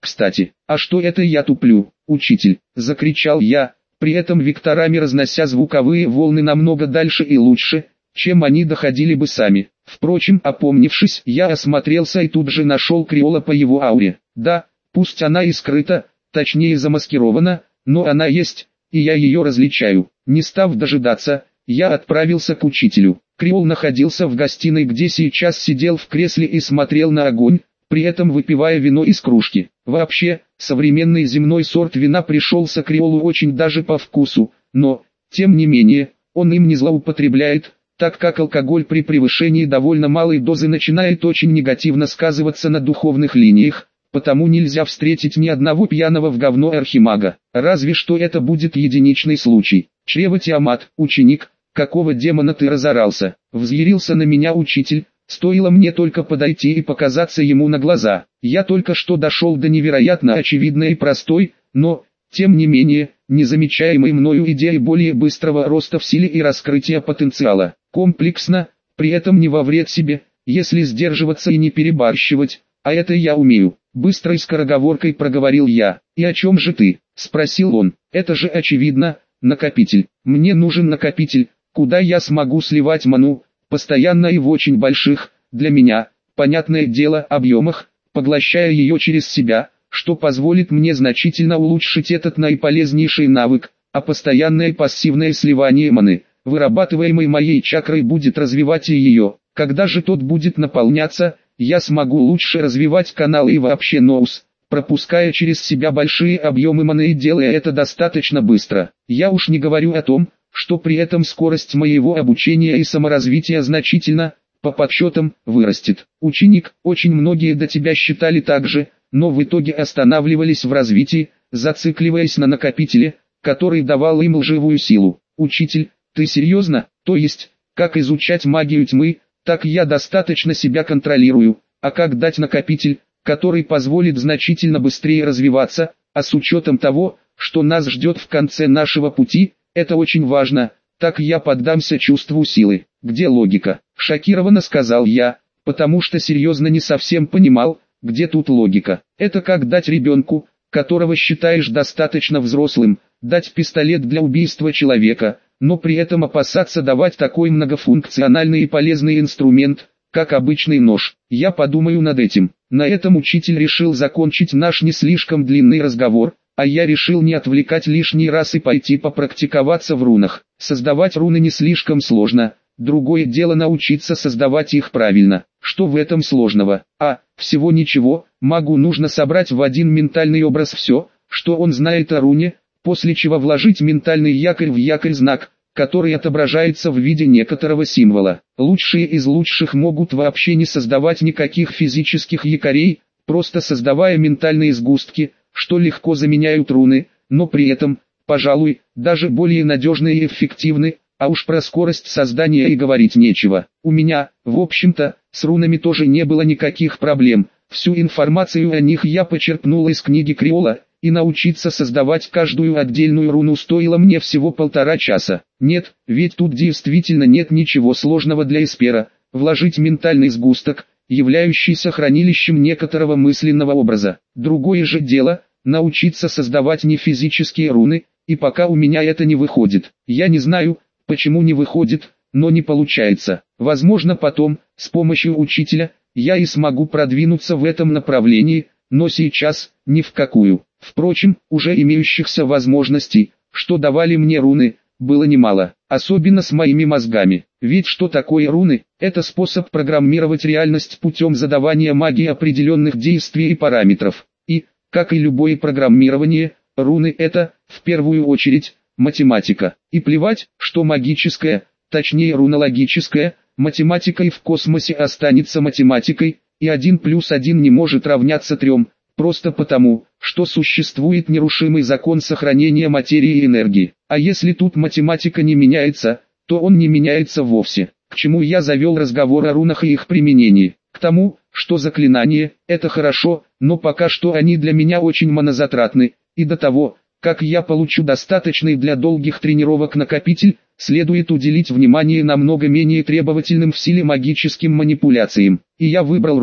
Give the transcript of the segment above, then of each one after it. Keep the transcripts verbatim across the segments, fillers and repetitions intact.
Кстати, а что это я туплю, учитель? Закричал я, при этом векторами разнося звуковые волны намного дальше и лучше, чем они доходили бы сами. Впрочем, опомнившись, я осмотрелся и тут же нашел Криола по его ауре. Да, пусть она и скрыта, точнее замаскирована, но она есть, и я ее различаю. Не став дожидаться, я отправился к учителю. Криол находился в гостиной, где сейчас сидел в кресле и смотрел на огонь, при этом выпивая вино из кружки. Вообще, современный земной сорт вина пришелся Криолу очень даже по вкусу, но, тем не менее, он им не злоупотребляет, так как алкоголь при превышении довольно малой дозы начинает очень негативно сказываться на духовных линиях, потому нельзя встретить ни одного пьяного в говно архимага, разве что это будет единичный случай. Чрево Тиамат, ученик, какого демона ты разорался? Взъярился на меня учитель, стоило мне только подойти и показаться ему на глаза. Я только что дошел до невероятно очевидной и простой, но, тем не менее, незамечаемой мною идеи более быстрого роста в силе и раскрытия потенциала. Комплексно, при этом не во вред себе, если сдерживаться и не перебарщивать, а это я умею. Быстрой скороговоркой проговорил я. «И о чем же ты?» – спросил он. «Это же очевидно, накопитель. Мне нужен накопитель, куда я смогу сливать ману, постоянно и в очень больших, для меня, понятное дело, объемах, поглощая ее через себя, что позволит мне значительно улучшить этот наиполезнейший навык, а постоянное пассивное сливание маны, вырабатываемой моей чакрой, будет развивать и ее. Когда же тот будет наполняться, я смогу лучше развивать каналы и вообще ноус, пропуская через себя большие объемы маны и делая это достаточно быстро. Я уж не говорю о том, что при этом скорость моего обучения и саморазвития значительно, по подсчетам, вырастет. Ученик, очень многие до тебя считали так же, но в итоге останавливались в развитии, зацикливаясь на накопителе, который давал им лживую силу. Учитель, ты серьезно? То есть, как изучать магию тьмы, так я достаточно себя контролирую, а как дать накопитель, который позволит значительно быстрее развиваться, а с учетом того, что нас ждет в конце нашего пути, это очень важно, так я поддамся чувству силы. Где логика? Шокированно сказал я, потому что серьезно не совсем понимал, где тут логика. Это как дать ребенку, которого считаешь достаточно взрослым, дать пистолет для убийства человека, но при этом опасаться давать такой многофункциональный и полезный инструмент, как обычный нож. Я подумаю над этим. На этом учитель решил закончить наш не слишком длинный разговор, а я решил не отвлекать лишний раз и пойти попрактиковаться в рунах. Создавать руны не слишком сложно, другое дело научиться создавать их правильно. Что в этом сложного? А, всего ничего, магу нужно собрать в один ментальный образ все, что он знает о руне, после чего вложить ментальный якорь в якорь-знак, который отображается в виде некоторого символа. Лучшие из лучших могут вообще не создавать никаких физических якорей, просто создавая ментальные сгустки, что легко заменяют руны, но при этом, пожалуй, даже более надежны и эффективны, а уж про скорость создания и говорить нечего. У меня, в общем-то, с рунами тоже не было никаких проблем, всю информацию о них я почерпнул из книги Криола, и научиться создавать каждую отдельную руну стоило мне всего полтора часа. Нет, ведь тут действительно нет ничего сложного для эспера, вложить ментальный сгусток, являющийся хранилищем некоторого мысленного образа. Другое же дело, научиться создавать нефизические руны, и пока у меня это не выходит. Я не знаю, почему не выходит, но не получается. Возможно потом, с помощью учителя, я и смогу продвинуться в этом направлении, но сейчас, ни в какую. Впрочем, уже имеющихся возможностей, что давали мне руны, было немало, особенно с моими мозгами. Ведь что такое руны? Это способ программировать реальность путем задавания магии определенных действий и параметров. И, как и любое программирование, руны это, в первую очередь, математика. И плевать, что магическая, точнее рунологическая, математика и в космосе останется математикой, и один плюс один не может равняться трем. Просто потому, что существует нерушимый закон сохранения материи и энергии. А если тут математика не меняется, то он не меняется вовсе. К чему я завел разговор о рунах и их применении? К тому, что заклинания – это хорошо, но пока что они для меня очень монозатратны, и до того, как я получу достаточный для долгих тренировок накопитель, следует уделить внимание намного менее требовательным в силе магическим манипуляциям. И я выбрал руны.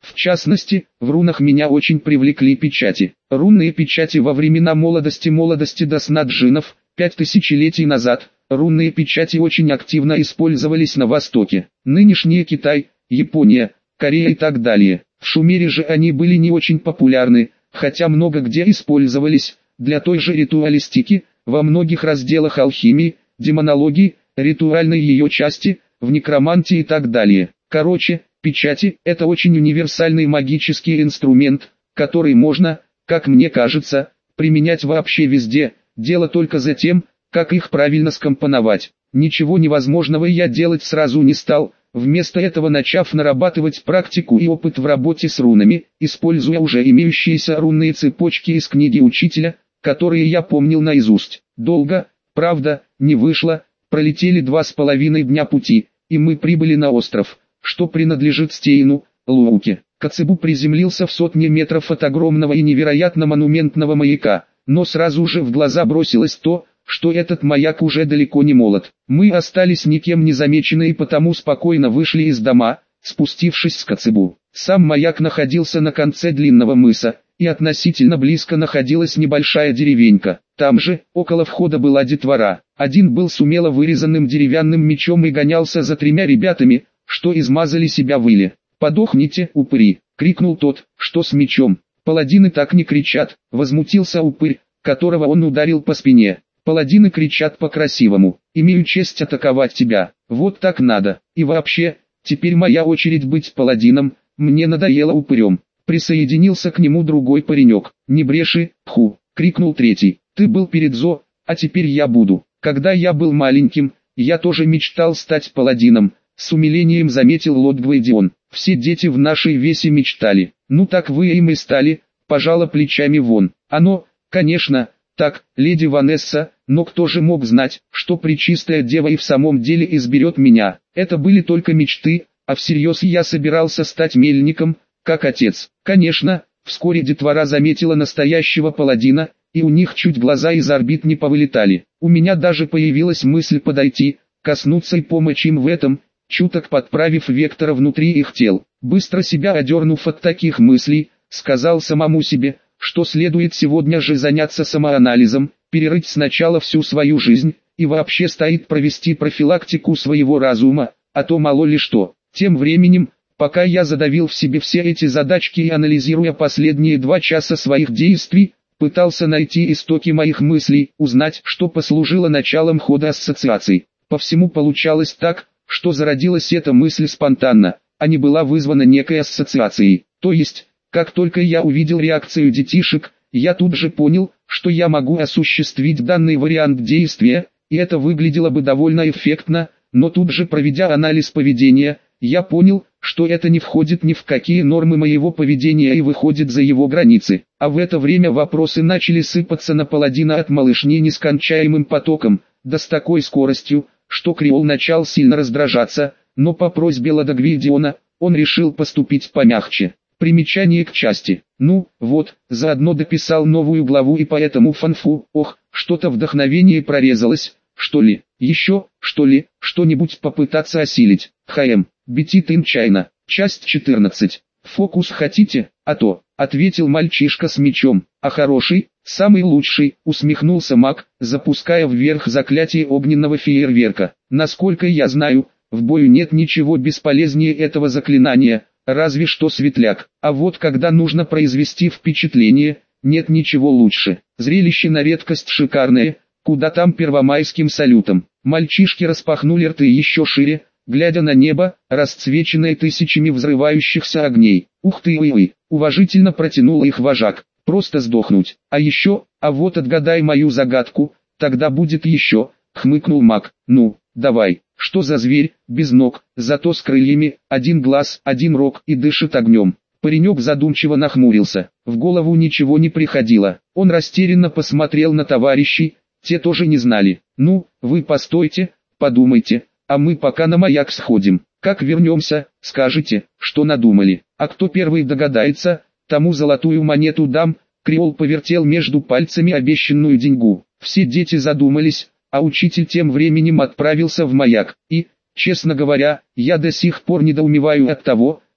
В частности, в рунах меня очень привлекли печати. Рунные печати во времена молодости молодости до сна джиннов, пять тысячелетий назад, рунные печати очень активно использовались на Востоке. Нынешние Китай, Япония, Корея и так далее. В Шумере же они были не очень популярны, хотя много где использовались, для той же ритуалистики, во многих разделах алхимии, демонологии, ритуальной ее части, в некромантии и так далее. Короче, печати – это очень универсальный магический инструмент, который можно, как мне кажется, применять вообще везде, дело только за тем, как их правильно скомпоновать. Ничего невозможного я делать сразу не стал, вместо этого начав нарабатывать практику и опыт в работе с рунами, используя уже имеющиеся рунные цепочки из книги учителя, которые я помнил наизусть. Долго, правда, не вышло, пролетели два с половиной дня пути, и мы прибыли на остров, что принадлежит Стейну, Лууке. Коцебу приземлился в сотне метров от огромного и невероятно монументного маяка, но сразу же в глаза бросилось то, что этот маяк уже далеко не молод. Мы остались никем не замечены и потому спокойно вышли из дома, спустившись с Коцебу. Сам маяк находился на конце длинного мыса, и относительно близко находилась небольшая деревенька. Там же, около входа была детвора. Один был с умело вырезанным деревянным мечом и гонялся за тремя ребятами, что измазали себя в иле. «Подохните, упыри!» — крикнул тот, что с мечом. «Паладины так не кричат!» — возмутился упырь, которого он ударил по спине. «Паладины кричат по-красивому. Имею честь атаковать тебя. Вот так надо. И вообще, теперь моя очередь быть паладином, мне надоело упырем». Присоединился к нему другой паренек. «Не бреши, ху!» — крикнул третий. «Ты был перед Зо, а теперь я буду. Когда я был маленьким, я тоже мечтал стать паладином», — с умилением заметил лорд Гвейдион. «Все дети в нашей весе мечтали. Ну так вы им и стали», — пожала плечами Вон. «Оно, конечно, так, леди Ванесса, но кто же мог знать, что Пречистая Дева и в самом деле изберет меня? Это были только мечты, а всерьез я собирался стать мельником, как отец». Конечно, вскоре детвора заметила настоящего паладина, и у них чуть глаза из орбит не повылетали. У меня даже появилась мысль подойти, коснуться и помочь им в этом, чуток подправив вектора внутри их тел. Быстро себя одернув от таких мыслей, сказал самому себе, что следует сегодня же заняться самоанализом, перерыть сначала всю свою жизнь, и вообще стоит провести профилактику своего разума, а то мало ли что. Тем временем, пока я задавил в себе все эти задачки и анализируя последние два часа своих действий, пытался найти истоки моих мыслей, узнать, что послужило началом хода ассоциаций. По всему получалось так, что зародилась эта мысль спонтанно, а не была вызвана некой ассоциацией. То есть, как только я увидел реакцию детишек, я тут же понял, что я могу осуществить данный вариант действия, и это выглядело бы довольно эффектно, но тут же проведя анализ поведения, я понял, что это не входит ни в какие нормы моего поведения и выходит за его границы. А в это время вопросы начали сыпаться на паладина от малышни нескончаемым потоком, да с такой скоростью, что Креол начал сильно раздражаться, но по просьбе лорда Гвейдиона, он решил поступить помягче. Примечание к части. Ну, вот, заодно дописал новую главу и поэтому фанфу, ох, что-то вдохновение прорезалось, что ли, еще, что ли, что-нибудь попытаться осилить. ХМ, Бетит ин Чайна, часть четырнадцать. Фокус хотите, а то, ответил мальчишка с мечом. А хороший, самый лучший, усмехнулся маг, запуская вверх заклятие огненного фейерверка. Насколько я знаю, в бою нет ничего бесполезнее этого заклинания, разве что светляк. А вот когда нужно произвести впечатление, нет ничего лучше. Зрелище на редкость шикарное, куда там первомайским салютом. Мальчишки распахнули рты еще шире, глядя на небо, расцвеченное тысячами взрывающихся огней. «Ух ты, ой-ой!» — уважительно протянул их вожак. «Просто сдохнуть. А еще, а вот отгадай мою загадку, тогда будет еще», — хмыкнул маг. «Ну, давай, что за зверь, без ног, зато с крыльями, один глаз, один рог и дышит огнем?» Паренек задумчиво нахмурился. В голову ничего не приходило. Он растерянно посмотрел на товарищей, те тоже не знали. «Ну, вы постойте, подумайте, а мы пока на маяк сходим. Как вернемся, скажете, что надумали. А кто первый догадается, тому золотую монету дам». Креол повертел между пальцами обещанную деньгу. Все дети задумались, а учитель тем временем отправился в маяк. И, честно говоря, я до сих пор недоумеваю от того,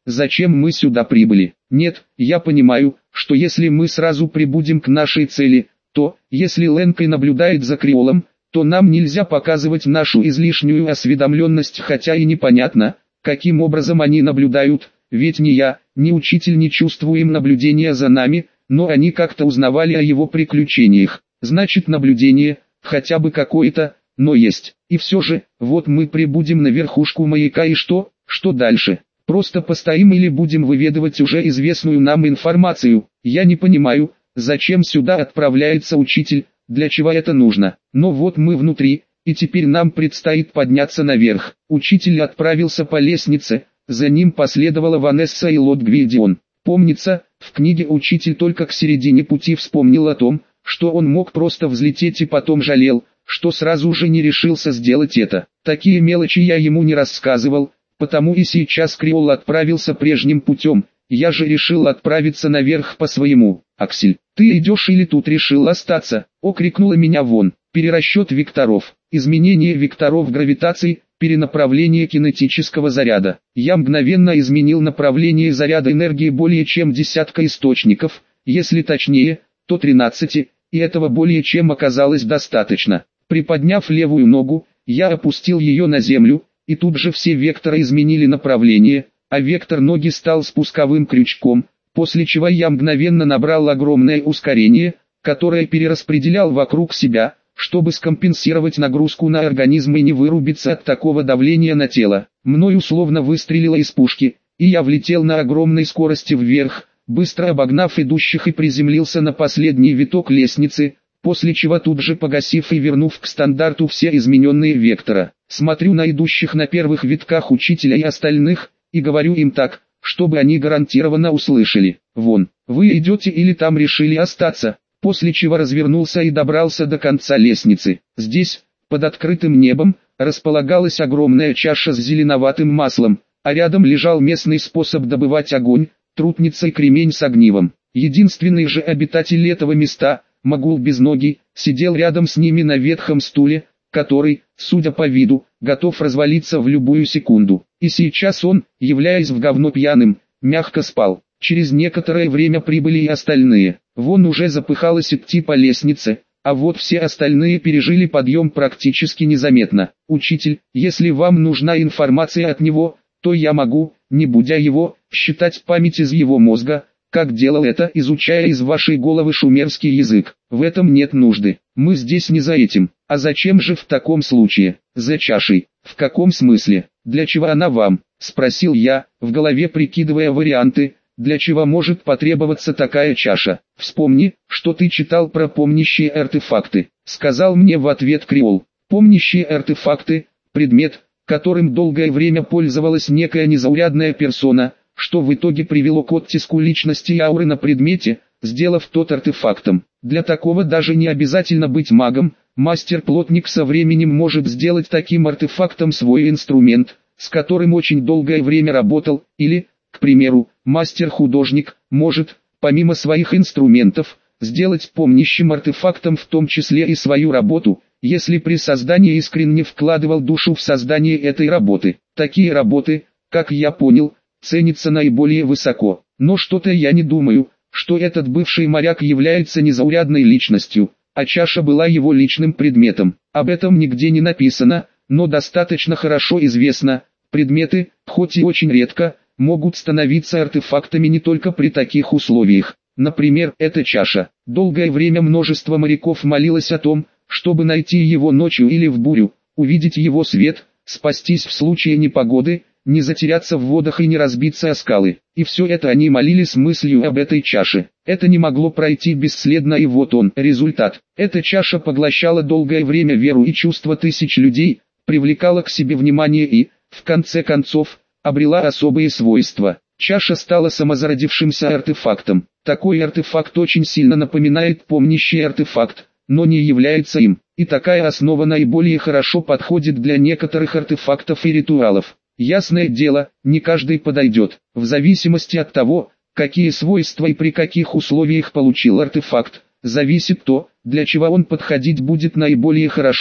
зачем мы сюда прибыли. Нет, я понимаю, что если мы сразу прибудем к нашей цели, то, если Ленкой наблюдает за Криолом, то нам нельзя показывать нашу излишнюю осведомленность, хотя и непонятно, каким образом они наблюдают, ведь ни я, ни учитель не чувствуем наблюдения за нами, но они как-то узнавали о его приключениях. Значит, наблюдение, хотя бы какое-то, но есть. И все же, вот мы прибудем на верхушку маяка, и что, что дальше? Просто постоим или будем выведывать уже известную нам информацию? Я не понимаю, зачем сюда отправляется учитель, для чего это нужно. Но вот мы внутри, и теперь нам предстоит подняться наверх. Учитель отправился по лестнице, за ним последовала Ванесса и Лот Гвидион. Помнится, в книге учитель только к середине пути вспомнил о том, что он мог просто взлететь, и потом жалел, что сразу же не решился сделать это. Такие мелочи я ему не рассказывал, потому и сейчас Криол отправился прежним путем. Я же решил отправиться наверх по своему. «Аксель, ты идешь или тут решил остаться?» — окрикнула меня Вон. Перерасчет векторов, изменение векторов гравитации, перенаправление кинетического заряда. Я мгновенно изменил направление заряда энергии более чем десятка источников, если точнее, то тринадцати, и этого более чем оказалось достаточно. Приподняв левую ногу, я опустил ее на землю, и тут же все векторы изменили направление, а вектор ноги стал спусковым крючком, после чего я мгновенно набрал огромное ускорение, которое перераспределял вокруг себя, чтобы скомпенсировать нагрузку на организм и не вырубиться от такого давления на тело. Мной условно выстрелило из пушки, и я влетел на огромной скорости вверх, быстро обогнав идущих, и приземлился на последний виток лестницы, после чего тут же погасив и вернув к стандарту все измененные вектора. Смотрю на идущих на первых витках учителя и остальных, и говорю им так, чтобы они гарантированно услышали: «Вон, вы идете или там решили остаться?» После чего развернулся и добрался до конца лестницы. Здесь, под открытым небом, располагалась огромная чаша с зеленоватым маслом, а рядом лежал местный способ добывать огонь, трутница и кремень с огнивом. Единственный же обитатель этого места, Магул Безногий, сидел рядом с ними на ветхом стуле, который, судя по виду, готов развалиться в любую секунду. И сейчас он, являясь в говно пьяным, мягко спал. Через некоторое время прибыли и остальные. Вон уже запыхалась идти по лестнице, а вот все остальные пережили подъем практически незаметно. «Учитель, если вам нужна информация от него, то я могу, не будя его, считать память из его мозга, как делал это, изучая из вашей головы шумерский язык. В этом нет нужды. Мы здесь не за этим. А зачем же в таком случае? За чашей. В каком смысле? Для чего она вам?» — спросил я, в голове прикидывая варианты. Для чего может потребоваться такая чаша? «Вспомни, что ты читал про помнящие артефакты», — сказал мне в ответ Криол. Помнящие артефакты — предмет, которым долгое время пользовалась некая незаурядная персона, что в итоге привело к оттиску личности и ауры на предмете, сделав тот артефактом. Для такого даже не обязательно быть магом, мастер-плотник со временем может сделать таким артефактом свой инструмент, с которым очень долгое время работал, или, к примеру, мастер-художник может, помимо своих инструментов, сделать помнящим артефактом в том числе и свою работу, если при создании искренне вкладывал душу в создание этой работы. Такие работы, как я понял, ценятся наиболее высоко. Но что-то я не думаю, что этот бывший моряк является незаурядной личностью, а чаша была его личным предметом. Об этом нигде не написано, но достаточно хорошо известно. Предметы, хоть и очень редко, могут становиться артефактами не только при таких условиях. Например, эта чаша. Долгое время множество моряков молилось о том, чтобы найти его ночью или в бурю, увидеть его свет, спастись в случае непогоды, не затеряться в водах и не разбиться о скалы. И все это они молились мыслью об этой чаше. Это не могло пройти бесследно, и вот он, результат. Эта чаша поглощала долгое время веру и чувства тысяч людей, привлекала к себе внимание и, в конце концов, обрела особые свойства. Чаша стала самозародившимся артефактом. Такой артефакт очень сильно напоминает помнящий артефакт, но не является им. И такая основа наиболее хорошо подходит для некоторых артефактов и ритуалов. Ясное дело, не каждый подойдет. В зависимости от того, какие свойства и при каких условиях получил артефакт, зависит то, для чего он подходить будет наиболее хорошо,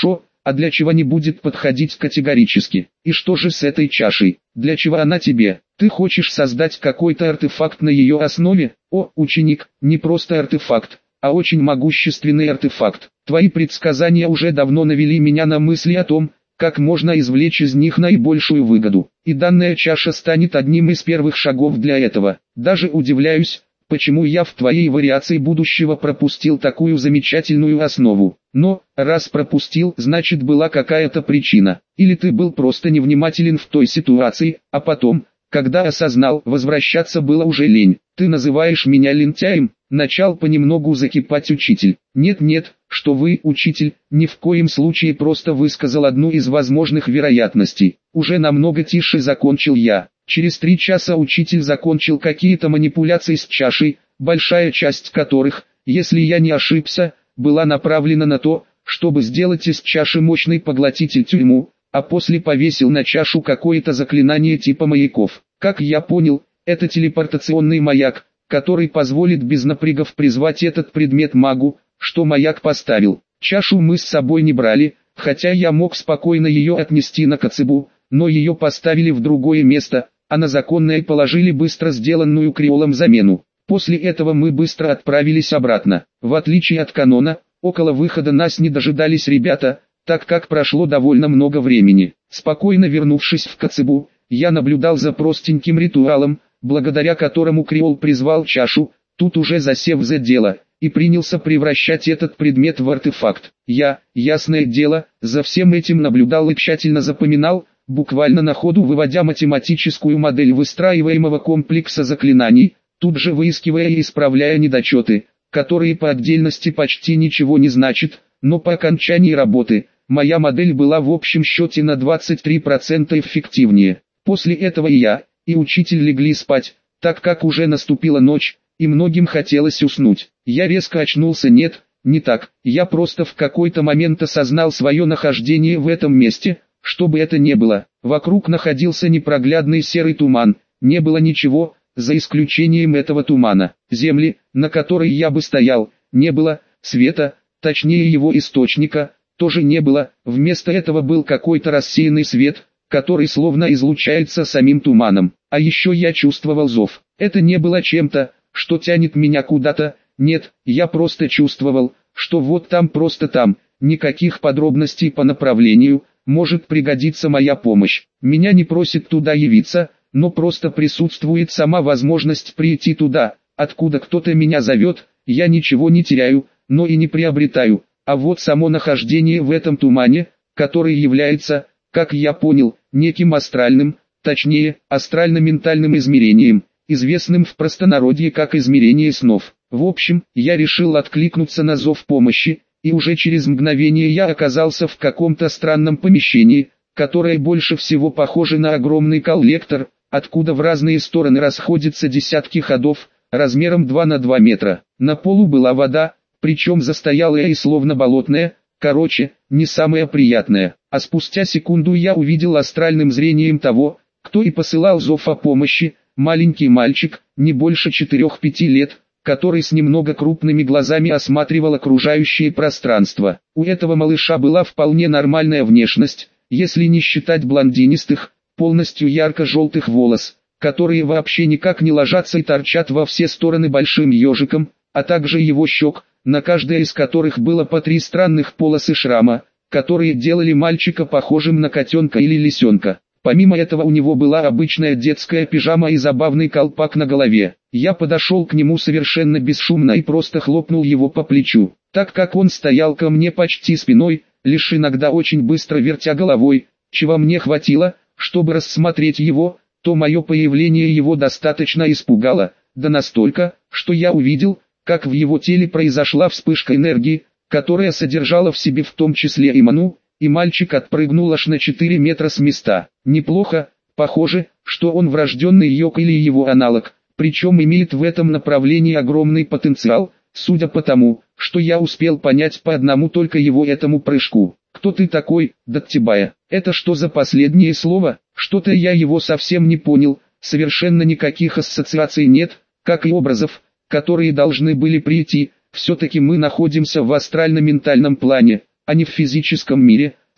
а для чего не будет подходить категорически. И что же с этой чашей? Для чего она тебе? Ты хочешь создать какой-то артефакт на ее основе? О, ученик, не просто артефакт, а очень могущественный артефакт. Твои предсказания уже давно навели меня на мысли о том, как можно извлечь из них наибольшую выгоду. И данная чаша станет одним из первых шагов для этого. Даже удивляюсь, почему я в твоей вариации будущего пропустил такую замечательную основу. Но, раз пропустил, значит была какая-то причина. Или ты был просто невнимателен в той ситуации, а потом, когда осознал, возвращаться было уже лень. Ты называешь меня лентяем? Начал понемногу закипать учитель. Нет-нет, что вы, учитель, ни в коем случае, просто высказал одну из возможных вероятностей. Уже намного тише закончил я. Через три часа учитель закончил какие-то манипуляции с чашей, большая часть которых, если я не ошибся, была направлена на то, чтобы сделать из чаши мощный поглотитель тюрьму, а после повесил на чашу какое-то заклинание типа маяков. Как я понял, это телепортационный маяк, который позволит без напрягов призвать этот предмет магу, что маяк поставил. Чашу мы с собой не брали, хотя я мог спокойно ее отнести на Коцебу, но ее поставили в другое место, а на законное положили быстро сделанную креолом замену. После этого мы быстро отправились обратно. В отличие от канона, около выхода нас не дожидались ребята, так как прошло довольно много времени. Спокойно вернувшись в Коцебу, я наблюдал за простеньким ритуалом, благодаря которому креол призвал чашу, тут уже засев за дело, и принялся превращать этот предмет в артефакт. Я, ясное дело, за всем этим наблюдал и тщательно запоминал, буквально на ходу выводя математическую модель выстраиваемого комплекса заклинаний, тут же выискивая и исправляя недочеты, которые по отдельности почти ничего не значат, но по окончании работы, моя модель была в общем счете на двадцать три процента эффективнее. После этого и я, и учитель легли спать, так как уже наступила ночь, и многим хотелось уснуть. Я резко очнулся. Нет, не так, я просто в какой-то момент осознал свое нахождение в этом месте, что бы это ни было. Вокруг находился непроглядный серый туман, не было ничего, за исключением этого тумана. Земли, на которой я бы стоял, не было, света, точнее его источника, тоже не было, вместо этого был какой-то рассеянный свет, который словно излучается самим туманом. А еще я чувствовал зов. Это не было чем-то, что тянет меня куда-то, нет, я просто чувствовал, что вот там, просто там, никаких подробностей по направлению, может пригодиться моя помощь. Меня не просит туда явиться, но просто присутствует сама возможность прийти туда, откуда кто-то меня зовет. Я ничего не теряю, но и не приобретаю, а вот само нахождение в этом тумане, который является, как я понял, неким астральным, точнее, астрально-ментальным измерением, известным в простонародье как измерение снов. В общем, я решил откликнуться на зов помощи, и уже через мгновение я оказался в каком-то странном помещении, которое больше всего похоже на огромный коллектор, откуда в разные стороны расходятся десятки ходов, размером два на два метра. На полу была вода, причем застоялая и словно болотная, короче, не самое приятное. А спустя секунду я увидел астральным зрением того, кто и посылал зов о помощи, маленький мальчик, не больше четырёх-пяти лет, который с немного крупными глазами осматривал окружающее пространство. У этого малыша была вполне нормальная внешность, если не считать блондинистых, полностью ярко-желтых волос, которые вообще никак не ложатся и торчат во все стороны большим ежиком, а также его щек, на каждой из которых было по три странных полосы шрама, которые делали мальчика похожим на котенка или лисенка. Помимо этого у него была обычная детская пижама и забавный колпак на голове. Я подошел к нему совершенно бесшумно и просто хлопнул его по плечу, так как он стоял ко мне почти спиной, лишь иногда очень быстро вертя головой, чего мне хватило, чтобы рассмотреть его, то мое появление его достаточно испугало, да настолько, что я увидел, как в его теле произошла вспышка энергии, которая содержала в себе в том числе и ману, и мальчик отпрыгнул аж на четыре метра с места. Неплохо, похоже, что он врожденный йог или его аналог, причем имеет в этом направлении огромный потенциал, судя по тому, что я успел понять по одному только его этому прыжку. «Кто ты такой, Даттибая?» Это что за последнее слово? Что-то я его совсем не понял, совершенно никаких ассоциаций нет, как и образов, которые должны были прийти. Все-таки мы находимся в астрально-ментальном плане, а не в физическом мире,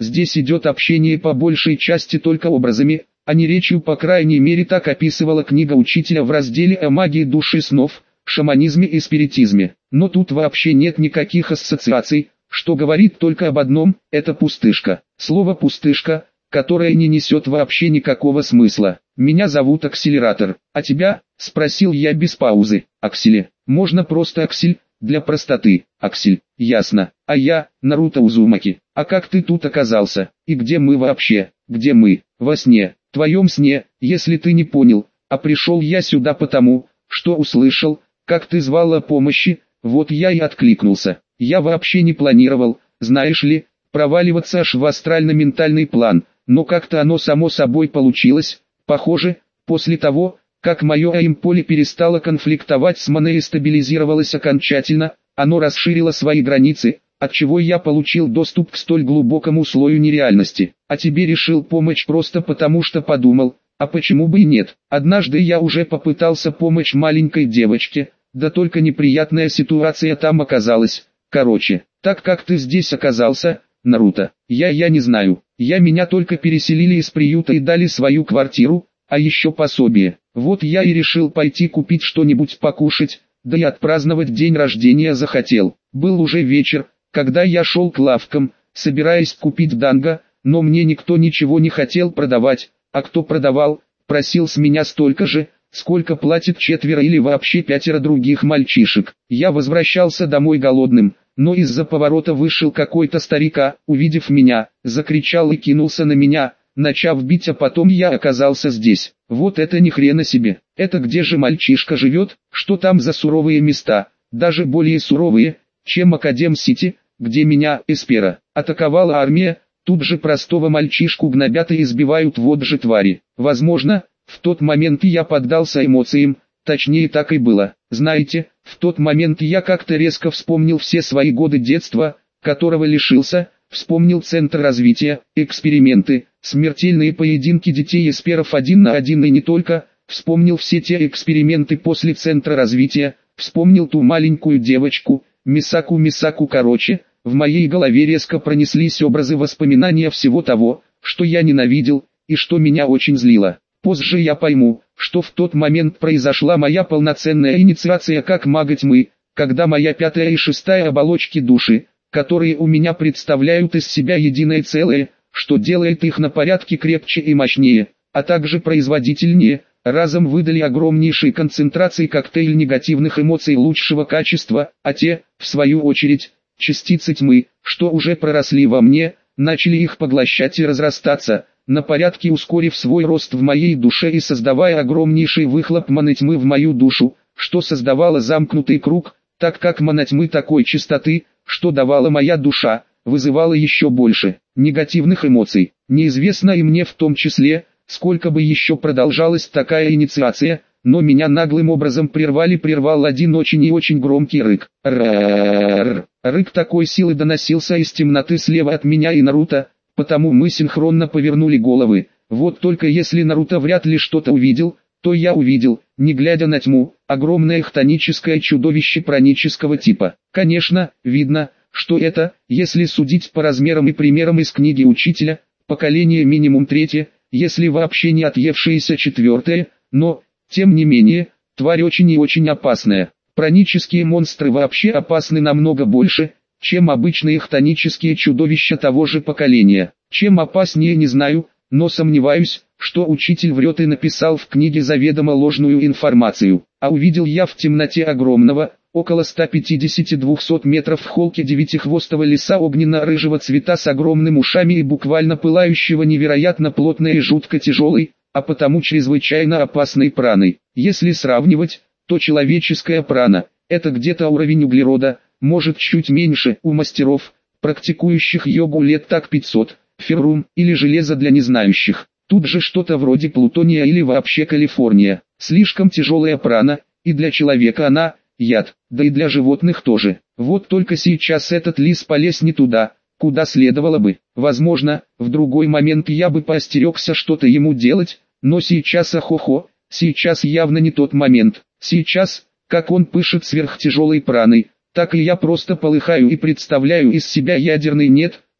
Здесь идет общение по большей части только образами, а не речью, по крайней мере так описывала книга учителя в разделе о магии души снов, шаманизме и спиритизме. Но тут вообще нет никаких ассоциаций, что говорит только об одном – это пустышка. Слово «пустышка», которое не несет вообще никакого смысла. «Меня зовут Акселератор, а тебя?» – спросил я без паузы. «Акселе, можно просто Аксель, для простоты». «Аксель, ясно. А я, Наруто Узумаки. А как ты тут оказался? И где мы вообще?» «Где мы? Во сне. Твоем сне, если ты не понял. А пришел я сюда потому, что услышал, как ты звал о помощи, вот я и откликнулся. Я вообще не планировал, знаешь ли, проваливаться аж в астрально-ментальный план, но как-то оно само собой получилось. Похоже, после того, как мое аимполе перестало конфликтовать с маной и стабилизировалось окончательно, оно расширило свои границы, отчего я получил доступ к столь глубокому слою нереальности. А тебе решил помочь просто потому, что подумал, а почему бы и нет. Однажды я уже попытался помочь маленькой девочке, да только неприятная ситуация там оказалась. Короче, так как ты здесь оказался, Наруто, я я не знаю. Я меня только переселили из приюта и дали свою квартиру, а еще пособие. Вот я и решил пойти купить что-нибудь покушать, да и отпраздновать день рождения захотел. Был уже вечер, когда я шел к лавкам, собираясь купить данго, но мне никто ничего не хотел продавать, а кто продавал, просил с меня столько же, сколько платит четверо или вообще пятеро других мальчишек. Я возвращался домой голодным, но из-за поворота вышел какой-то старик, увидев меня, закричал и кинулся на меня, начав бить, а потом я оказался здесь. Вот это ни хрена себе. Это где же мальчишка живет? Что там за суровые места? Даже более суровые, чем Академ-Сити, где меня, Эспера, атаковала армия. Тут же простого мальчишку гнобят и избивают вот же твари. Возможно, в тот момент я поддался эмоциям, точнее так и было. Знаете, в тот момент я как-то резко вспомнил все свои годы детства, которого лишился, вспомнил центр развития, эксперименты, смертельные поединки детей эсперов один на один и не только, вспомнил все те эксперименты после центра развития, вспомнил ту маленькую девочку, Мисаку Мисаку короче, в моей голове резко пронеслись образы воспоминания всего того, что я ненавидел, и что меня очень злило. Позже я пойму, что в тот момент произошла моя полноценная инициация как мага тьмы, когда моя пятая и шестая оболочки души, которые у меня представляют из себя единое целое, что делает их на порядке крепче и мощнее, а также производительнее, разом выдали огромнейшие концентрации коктейль негативных эмоций лучшего качества, а те, в свою очередь, частицы тьмы, что уже проросли во мне, начали их поглощать и разрастаться, на порядке ускорив свой рост в моей душе и создавая огромнейший выхлоп маны тьмы в мою душу, что создавало замкнутый круг, так как мана тьмы такой частоты, что давала моя душа, вызывала еще больше негативных эмоций. Неизвестно и мне в том числе, сколько бы еще продолжалась такая инициация, но меня наглым образом прервали прервал один очень и очень громкий рык. Р-р-р-р. Рык такой силы доносился из темноты слева от меня и Наруто, потому мы синхронно повернули головы. Вот только если Наруто вряд ли что-то увидел, то я увидел, не глядя на тьму, огромное хтоническое чудовище пранического типа. Конечно, видно, что это, если судить по размерам и примерам из книги учителя, поколение минимум третье, если вообще не отъевшееся четвертое, но, тем не менее, тварь очень и очень опасная. Пранические монстры вообще опасны намного больше, чем обычные хтонические чудовища того же поколения. Чем опаснее не знаю, но сомневаюсь, что учитель врет и написал в книге заведомо ложную информацию. А увидел я в темноте огромного, около ста пятидесяти — двухсот метров в холке девятихвостого лиса огненно-рыжего цвета с огромными ушами и буквально пылающего невероятно плотной и жутко тяжелой, а потому чрезвычайно опасной праной. Если сравнивать, то человеческая прана – это где-то уровень углерода, может чуть меньше у мастеров, практикующих йогу лет так пятьсот, феррум или железо для незнающих. Тут же что-то вроде плутония или вообще Калифорния. Слишком тяжелая прана, и для человека она – яд, да и для животных тоже. Вот только сейчас этот лис полез не туда, куда следовало бы. Возможно, в другой момент я бы поостерегся что-то ему делать, но сейчас ахохо, сейчас явно не тот момент. Сейчас, как он пышет сверхтяжелой праной, так и я просто полыхаю и представляю из себя ядерный нет,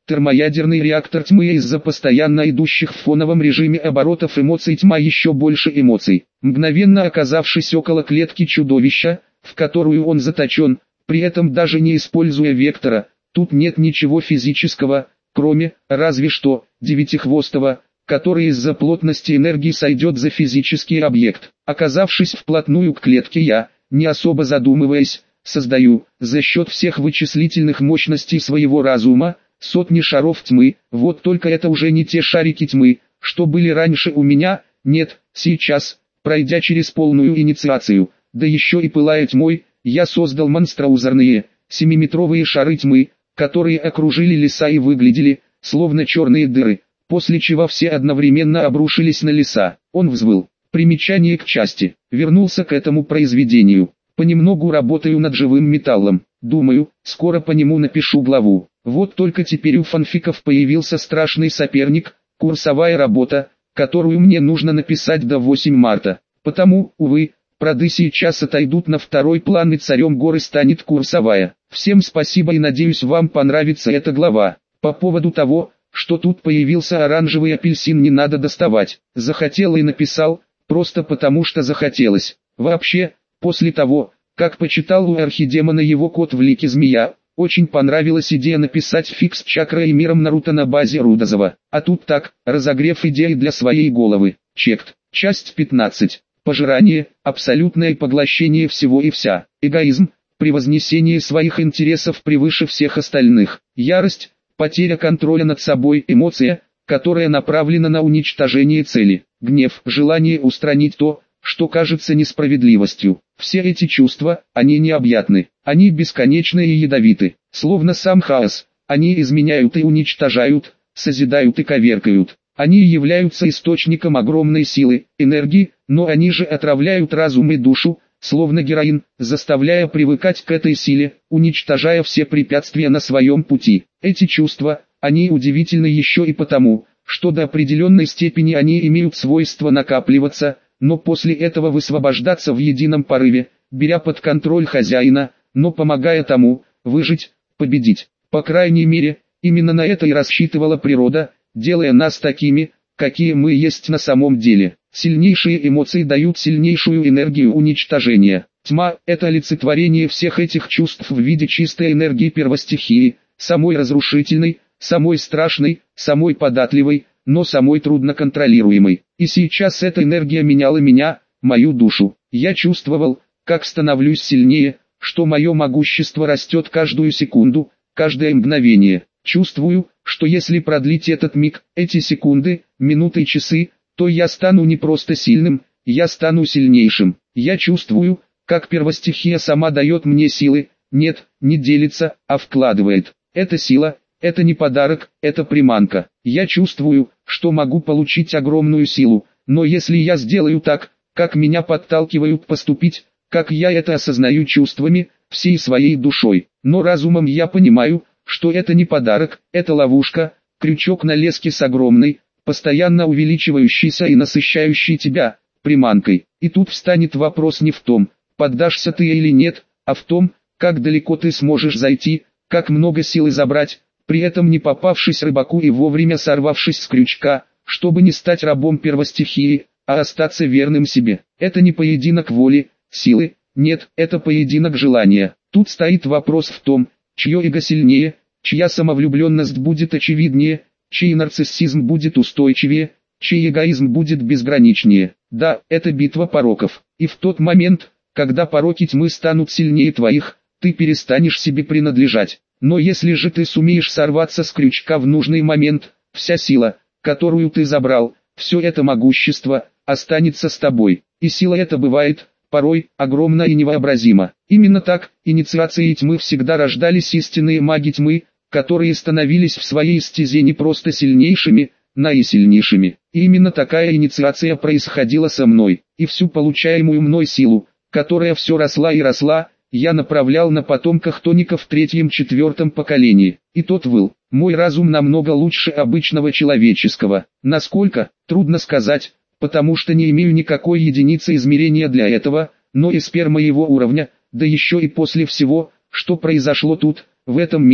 термоядерный реактор тьмы, из-за постоянно идущих в фоновом режиме оборотов эмоций тьма еще больше эмоций. Мгновенно оказавшись около клетки чудовища, в которую он заточен, при этом даже не используя вектора, тут нет ничего физического, кроме, разве что, девятихвостого, который из-за плотности энергии сойдет за физический объект. Оказавшись вплотную к клетке, я, не особо задумываясь, создаю, за счет всех вычислительных мощностей своего разума, сотни шаров тьмы. Вот только это уже не те шарики тьмы, что были раньше у меня. Нет, сейчас, пройдя через полную инициацию, да еще и пылая тьмой, я создал монструозные, семиметровые шары тьмы, которые окружили леса и выглядели, словно черные дыры, после чего все одновременно обрушились на леса. Он взвыл. Примечание к части. Вернулся к этому произведению. Понемногу работаю над живым металлом. Думаю, скоро по нему напишу главу. Вот только теперь у фанфиков появился страшный соперник, курсовая работа, которую мне нужно написать до восьмого марта. Потому, увы, проды сейчас отойдут на второй план и царем горы станет курсовая. Всем спасибо и надеюсь, вам понравится эта глава. По поводу того, что тут появился оранжевый апельсин, не надо доставать. Захотел и написал, просто потому что захотелось. Вообще, после того, как почитал у архидемона его код в лике змея, очень понравилась идея написать фикс с чакрой и миром Наруто на базе Рудозова. А тут так, разогрев идеи для своей головы. Чект. Часть пятнадцать. Пожирание, абсолютное поглощение всего и вся. Эгоизм, превознесение своих интересов превыше всех остальных. Ярость, потеря контроля над собой, эмоция, которая направлена на уничтожение цели. Гнев, желание устранить то, что кажется несправедливостью. Все эти чувства, они необъятны, они бесконечны и ядовиты, словно сам хаос. Они изменяют и уничтожают, созидают и коверкают. Они являются источником огромной силы, энергии, но они же отравляют разум и душу, словно героин, заставляя привыкать к этой силе, уничтожая все препятствия на своем пути. Эти чувства, они удивительны еще и потому, что до определенной степени они имеют свойство накапливаться, но после этого высвобождаться в едином порыве, беря под контроль хозяина, но помогая тому выжить, победить. По крайней мере, именно на это и рассчитывала природа, делая нас такими, какие мы есть на самом деле. Сильнейшие эмоции дают сильнейшую энергию уничтожения. Тьма – это олицетворение всех этих чувств в виде чистой энергии первостихии, самой разрушительной, самой страшной, самой податливой, но самой трудно контролируемой. И сейчас эта энергия меняла меня, мою душу. Я чувствовал, как становлюсь сильнее, что мое могущество растет каждую секунду, каждое мгновение. Чувствую, что если продлить этот миг, эти секунды, минуты и часы, то я стану не просто сильным, я стану сильнейшим. Я чувствую, как первостихия сама дает мне силы, нет, не делится, а вкладывает. Это сила, это не подарок, это приманка. Я чувствую, что могу получить огромную силу, но если я сделаю так, как меня подталкивают поступить, как я это осознаю чувствами, всей своей душой, но разумом я понимаю, что это не подарок, это ловушка, крючок на леске с огромной, постоянно увеличивающейся и насыщающей тебя, приманкой. И тут встанет вопрос не в том, поддашься ты или нет, а в том, как далеко ты сможешь зайти, как много силы забрать, при этом не попавшись рыбаку и вовремя сорвавшись с крючка, чтобы не стать рабом первостихии, а остаться верным себе. Это не поединок воли, силы, нет, это поединок желания. Тут стоит вопрос в том, чье эго сильнее, чья самовлюбленность будет очевиднее, чей нарциссизм будет устойчивее, чей эгоизм будет безграничнее. Да, это битва пороков. И в тот момент, когда пороки тьмы станут сильнее твоих, ты перестанешь себе принадлежать. Но если же ты сумеешь сорваться с крючка в нужный момент, вся сила, которую ты забрал, все это могущество, останется с тобой. И сила эта бывает, порой, огромна и невообразима. Именно так, инициацией тьмы всегда рождались истинные маги тьмы, которые становились в своей стезе не просто сильнейшими, наисильнейшими. И именно такая инициация происходила со мной, и всю получаемую мной силу, которая все росла и росла, я направлял на потомках тоника в третьем-четвертом поколении. И тот выл. Мой разум намного лучше обычного человеческого. Насколько, трудно сказать, потому что не имею никакой единицы измерения для этого, но эспер моего уровня, да еще и после всего, что произошло тут, в этом мире,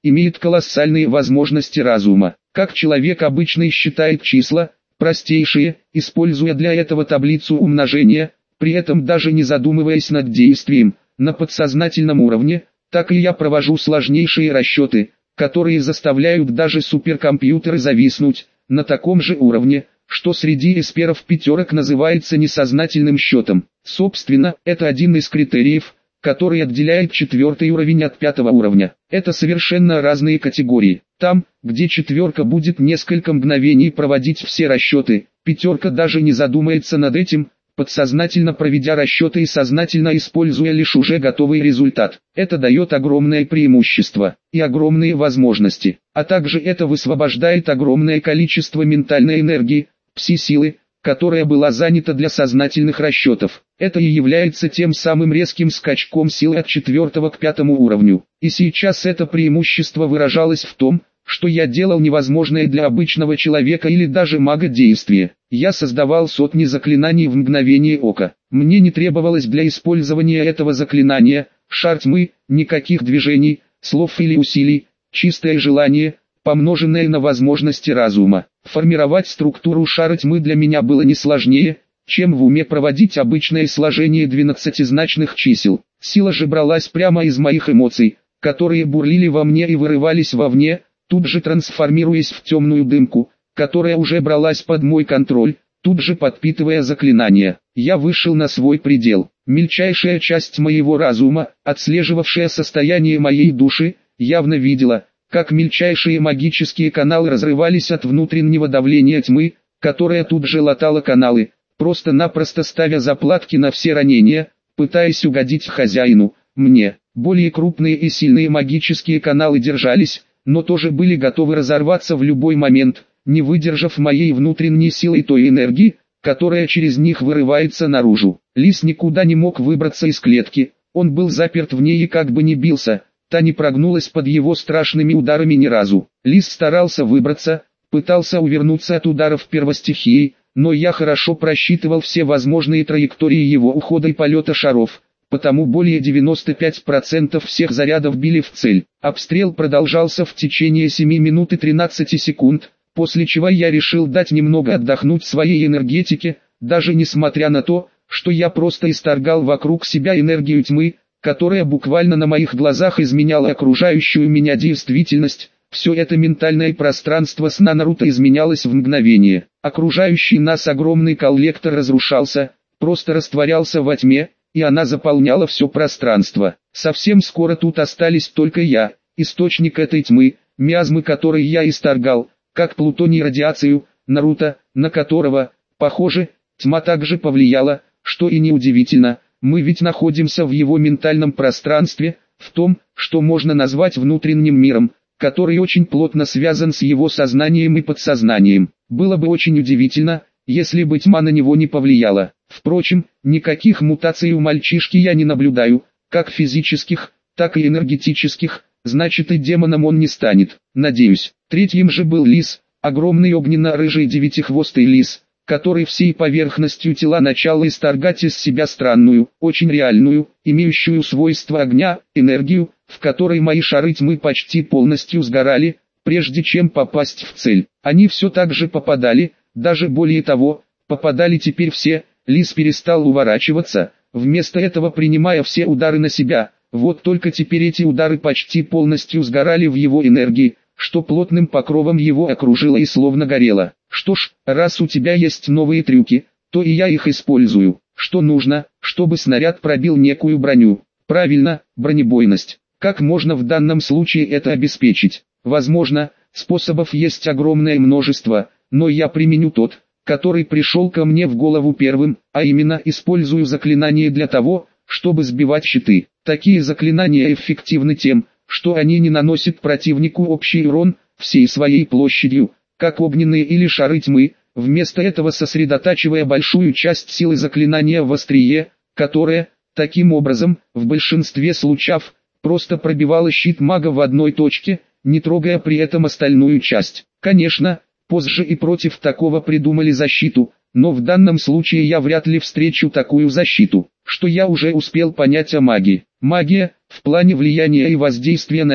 имеет колоссальные возможности разума. Как человек обычно считает числа, простейшие, используя для этого таблицу умножения, при этом даже не задумываясь над действием, на подсознательном уровне, так и я провожу сложнейшие расчеты, которые заставляют даже суперкомпьютеры зависнуть, на таком же уровне, что среди эсперов пятерок называется несознательным счетом. Собственно, это один из критериев, который отделяет четвертый уровень от пятого уровня. Это совершенно разные категории. Там, где четверка будет несколько мгновений проводить все расчеты, пятерка даже не задумается над этим, подсознательно проведя расчеты и сознательно используя лишь уже готовый результат. Это дает огромное преимущество и огромные возможности, а также это высвобождает огромное количество ментальной энергии, пси-силы, которая была занята для сознательных расчетов. Это и является тем самым резким скачком силы от четвертого к пятому уровню. И сейчас это преимущество выражалось в том, что я делал невозможное для обычного человека или даже мага действие. Я создавал сотни заклинаний в мгновение ока. Мне не требовалось для использования этого заклинания, шар тьмы, никаких движений, слов или усилий, чистое желание, помноженное на возможности разума. Формировать структуру шара тьмы для меня было не сложнее, чем в уме проводить обычное сложение двенадцатизначных чисел. Сила же бралась прямо из моих эмоций, которые бурлили во мне и вырывались вовне, тут же трансформируясь в темную дымку, которая уже бралась под мой контроль, тут же подпитывая заклинания. Я вышел на свой предел. Мельчайшая часть моего разума, отслеживавшая состояние моей души, явно видела, как мельчайшие магические каналы разрывались от внутреннего давления тьмы, которая тут же латала каналы, просто-напросто ставя заплатки на все ранения, пытаясь угодить хозяину, мне. Более крупные и сильные магические каналы держались, но тоже были готовы разорваться в любой момент, не выдержав моей внутренней силы и той энергии, которая через них вырывается наружу. Лис никуда не мог выбраться из клетки, он был заперт в ней и как бы не бился, та не прогнулась под его страшными ударами ни разу. Лис старался выбраться, пытался увернуться от ударов первостихии, но я хорошо просчитывал все возможные траектории его ухода и полета шаров, потому более девяноста пяти процентов всех зарядов били в цель. Обстрел продолжался в течение семи минут и тринадцати секунд, после чего я решил дать немного отдохнуть своей энергетике, даже несмотря на то, что я просто исторгал вокруг себя энергию тьмы, которая буквально на моих глазах изменяла окружающую меня действительность. Все это ментальное пространство сна Наруто изменялось в мгновение. Окружающий нас огромный коллектор разрушался, просто растворялся во тьме, и она заполняла все пространство. Совсем скоро тут остались только я, источник этой тьмы, миазмы которой я исторгал, как плутоний радиацию, Наруто, на которого, похоже, тьма также повлияла, что и неудивительно, мы ведь находимся в его ментальном пространстве, в том, что можно назвать внутренним миром, который очень плотно связан с его сознанием и подсознанием. Было бы очень удивительно, если бы тьма на него не повлияла. Впрочем, никаких мутаций у мальчишки я не наблюдаю, как физических, так и энергетических, значит и демоном он не станет, надеюсь. Третьим же был лис, огромный огненно-рыжий девятихвостый лис, который всей поверхностью тела начал исторгать из себя странную, очень реальную, имеющую свойства огня, энергию, в которой мои шары тьмы почти полностью сгорали, прежде чем попасть в цель. Они все так же попадали, даже более того, попадали теперь все. Лис перестал уворачиваться, вместо этого принимая все удары на себя. Вот только теперь эти удары почти полностью сгорали в его энергии, что плотным покровом его окружило и словно горело. Что ж, раз у тебя есть новые трюки, то и я их использую. Что нужно, чтобы снаряд пробил некую броню? Правильно, бронебойность. Как можно в данном случае это обеспечить? Возможно, способов есть огромное множество, но я применю тот, который пришел ко мне в голову первым, а именно использую заклинания для того, чтобы сбивать щиты. Такие заклинания эффективны тем, что они не наносят противнику общий урон всей своей площадью, как огненные или шары тьмы, вместо этого сосредотачивая большую часть силы заклинания в острие, которое, таким образом, в большинстве случаев, просто пробивало щит мага в одной точке, не трогая при этом остальную часть. Конечно, позже и против такого придумали защиту, но в данном случае я вряд ли встречу такую защиту, что я уже успел понять о магии. Магия, в плане влияния и воздействия на мир,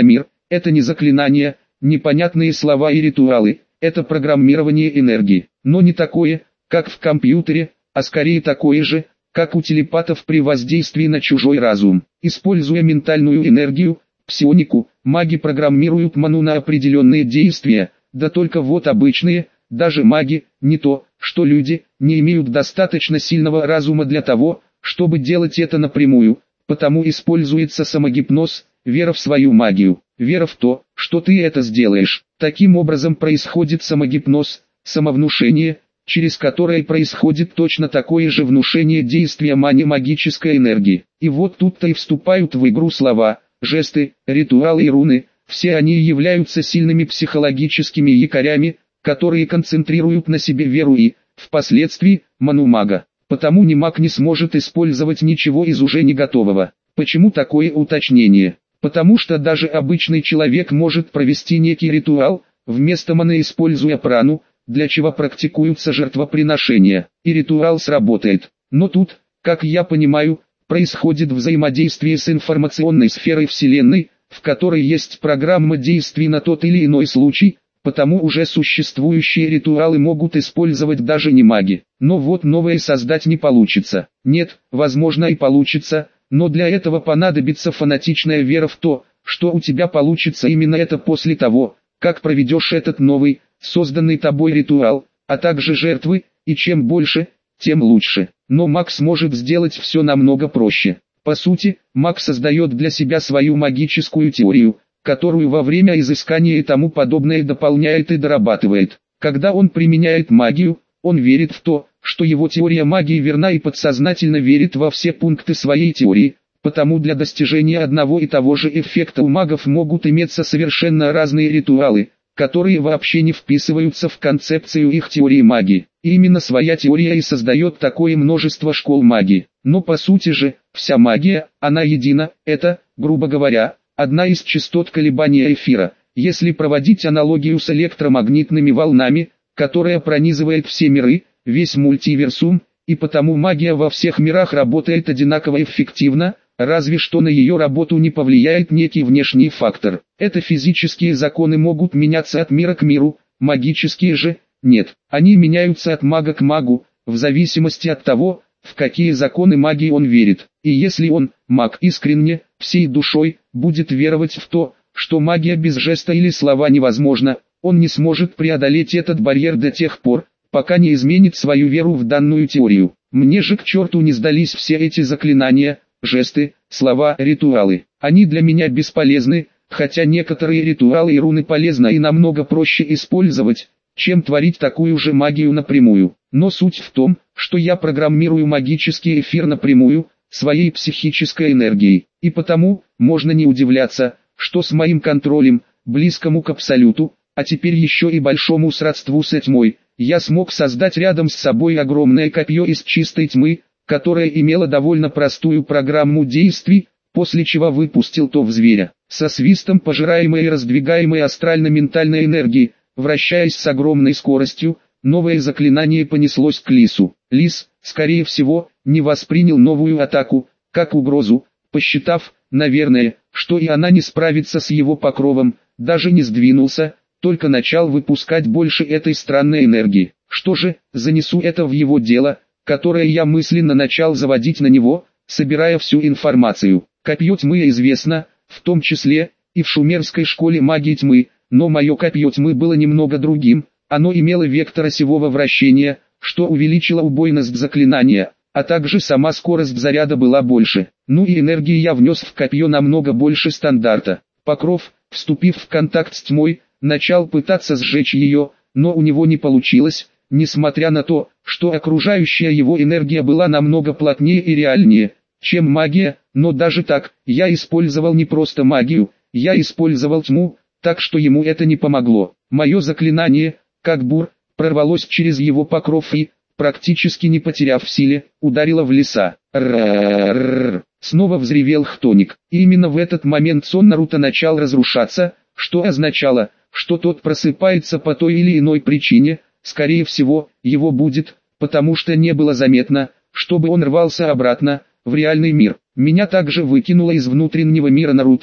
это не заклинания, непонятные слова и ритуалы, это программирование энергии, но не такое, как в компьютере, а скорее такое же, как у телепатов при воздействии на чужой разум. Используя ментальную энергию, псионику, маги программируют ману на определенные действия, да только вот обычные, даже маги, не то, что люди, не имеют достаточно сильного разума для того, чтобы делать это напрямую, потому используется самогипноз, вера в свою магию, вера в то, что ты это сделаешь. Таким образом происходит самогипноз, самовнушение, через которое происходит точно такое же внушение действия мани магической энергии. И вот тут-то и вступают в игру слова, жесты, ритуалы и руны, все они являются сильными психологическими якорями, которые концентрируют на себе веру и, впоследствии, ману мага. Потому ни маг не сможет использовать ничего из уже не готового. Почему такое уточнение? Потому что даже обычный человек может провести некий ритуал, вместо маны используя прану, для чего практикуются жертвоприношения, и ритуал сработает. Но тут, как я понимаю, происходит взаимодействие с информационной сферой Вселенной, в которой есть программа действий на тот или иной случай, потому уже существующие ритуалы могут использовать даже не маги. Но вот новое создать не получится. Нет, возможно и получится, но для этого понадобится фанатичная вера в то, что у тебя получится именно это после того, как проведешь этот новый, созданный тобой ритуал, а также жертвы, и чем больше, тем лучше. Но маг сможет сделать все намного проще. По сути, маг создает для себя свою магическую теорию, которую во время изыскания и тому подобное дополняет и дорабатывает. Когда он применяет магию, он верит в то, что его теория магии верна и подсознательно верит во все пункты своей теории, потому для достижения одного и того же эффекта у магов могут иметься совершенно разные ритуалы, которые вообще не вписываются в концепцию их теории магии. И именно своя теория и создает такое множество школ магии. Но по сути же, вся магия, она едина, это, грубо говоря, одна из частот колебания эфира, если проводить аналогию с электромагнитными волнами, которая пронизывает все миры, весь мультиверсум, и потому магия во всех мирах работает одинаково эффективно, разве что на ее работу не повлияет некий внешний фактор. Это физические законы могут меняться от мира к миру, магические же – нет. Они меняются от мага к магу, в зависимости от того, в какие законы магии он верит. И если он, маг, искренне, всей душой, будет веровать в то, что магия без жеста или слова невозможна, он не сможет преодолеть этот барьер до тех пор, пока не изменит свою веру в данную теорию. Мне же к черту не сдались все эти заклинания, жесты, слова, ритуалы. Они для меня бесполезны, хотя некоторые ритуалы и руны полезно и намного проще использовать, чем творить такую же магию напрямую. Но суть в том, что я программирую магический эфир напрямую, своей психической энергией. И потому, можно не удивляться, что с моим контролем, близкому к абсолюту, а теперь еще и большому сродству с тьмой, я смог создать рядом с собой огромное копье из чистой тьмы, которое имело довольно простую программу действий, после чего выпустил то в зверя. Со свистом пожираемой и раздвигаемой астрально-ментальной энергии, вращаясь с огромной скоростью, новое заклинание понеслось к лису. Лис, скорее всего, не воспринял новую атаку, как угрозу, посчитав, наверное, что и она не справится с его покровом, даже не сдвинулся, только начал выпускать больше этой странной энергии. Что же, занесу это в его дело, которое я мысленно начал заводить на него, собирая всю информацию. Копье тьмы известно, в том числе, и в шумерской школе магии тьмы, но мое копье тьмы было немного другим, оно имело вектор осевого вращения, что увеличило убойность заклинания, а также сама скорость заряда была больше. Ну и энергии я внес в копье намного больше стандарта. Покров, вступив в контакт с тьмой, начал пытаться сжечь ее, но у него не получилось, несмотря на то, что окружающая его энергия была намного плотнее и реальнее, чем магия, но даже так, я использовал не просто магию, я использовал тьму, так что ему это не помогло. Мое заклинание, как бур, прорвалось через его покров и, практически не потеряв в силе, ударило в леса. Ррррррррр. Снова взревел Хтоник. И именно в этот момент сон Наруто начал разрушаться, что означало, что тот просыпается по той или иной причине, скорее всего, его будет, потому что не было заметно, чтобы он рвался обратно, в реальный мир. Меня также выкинуло из внутреннего мира Наруто,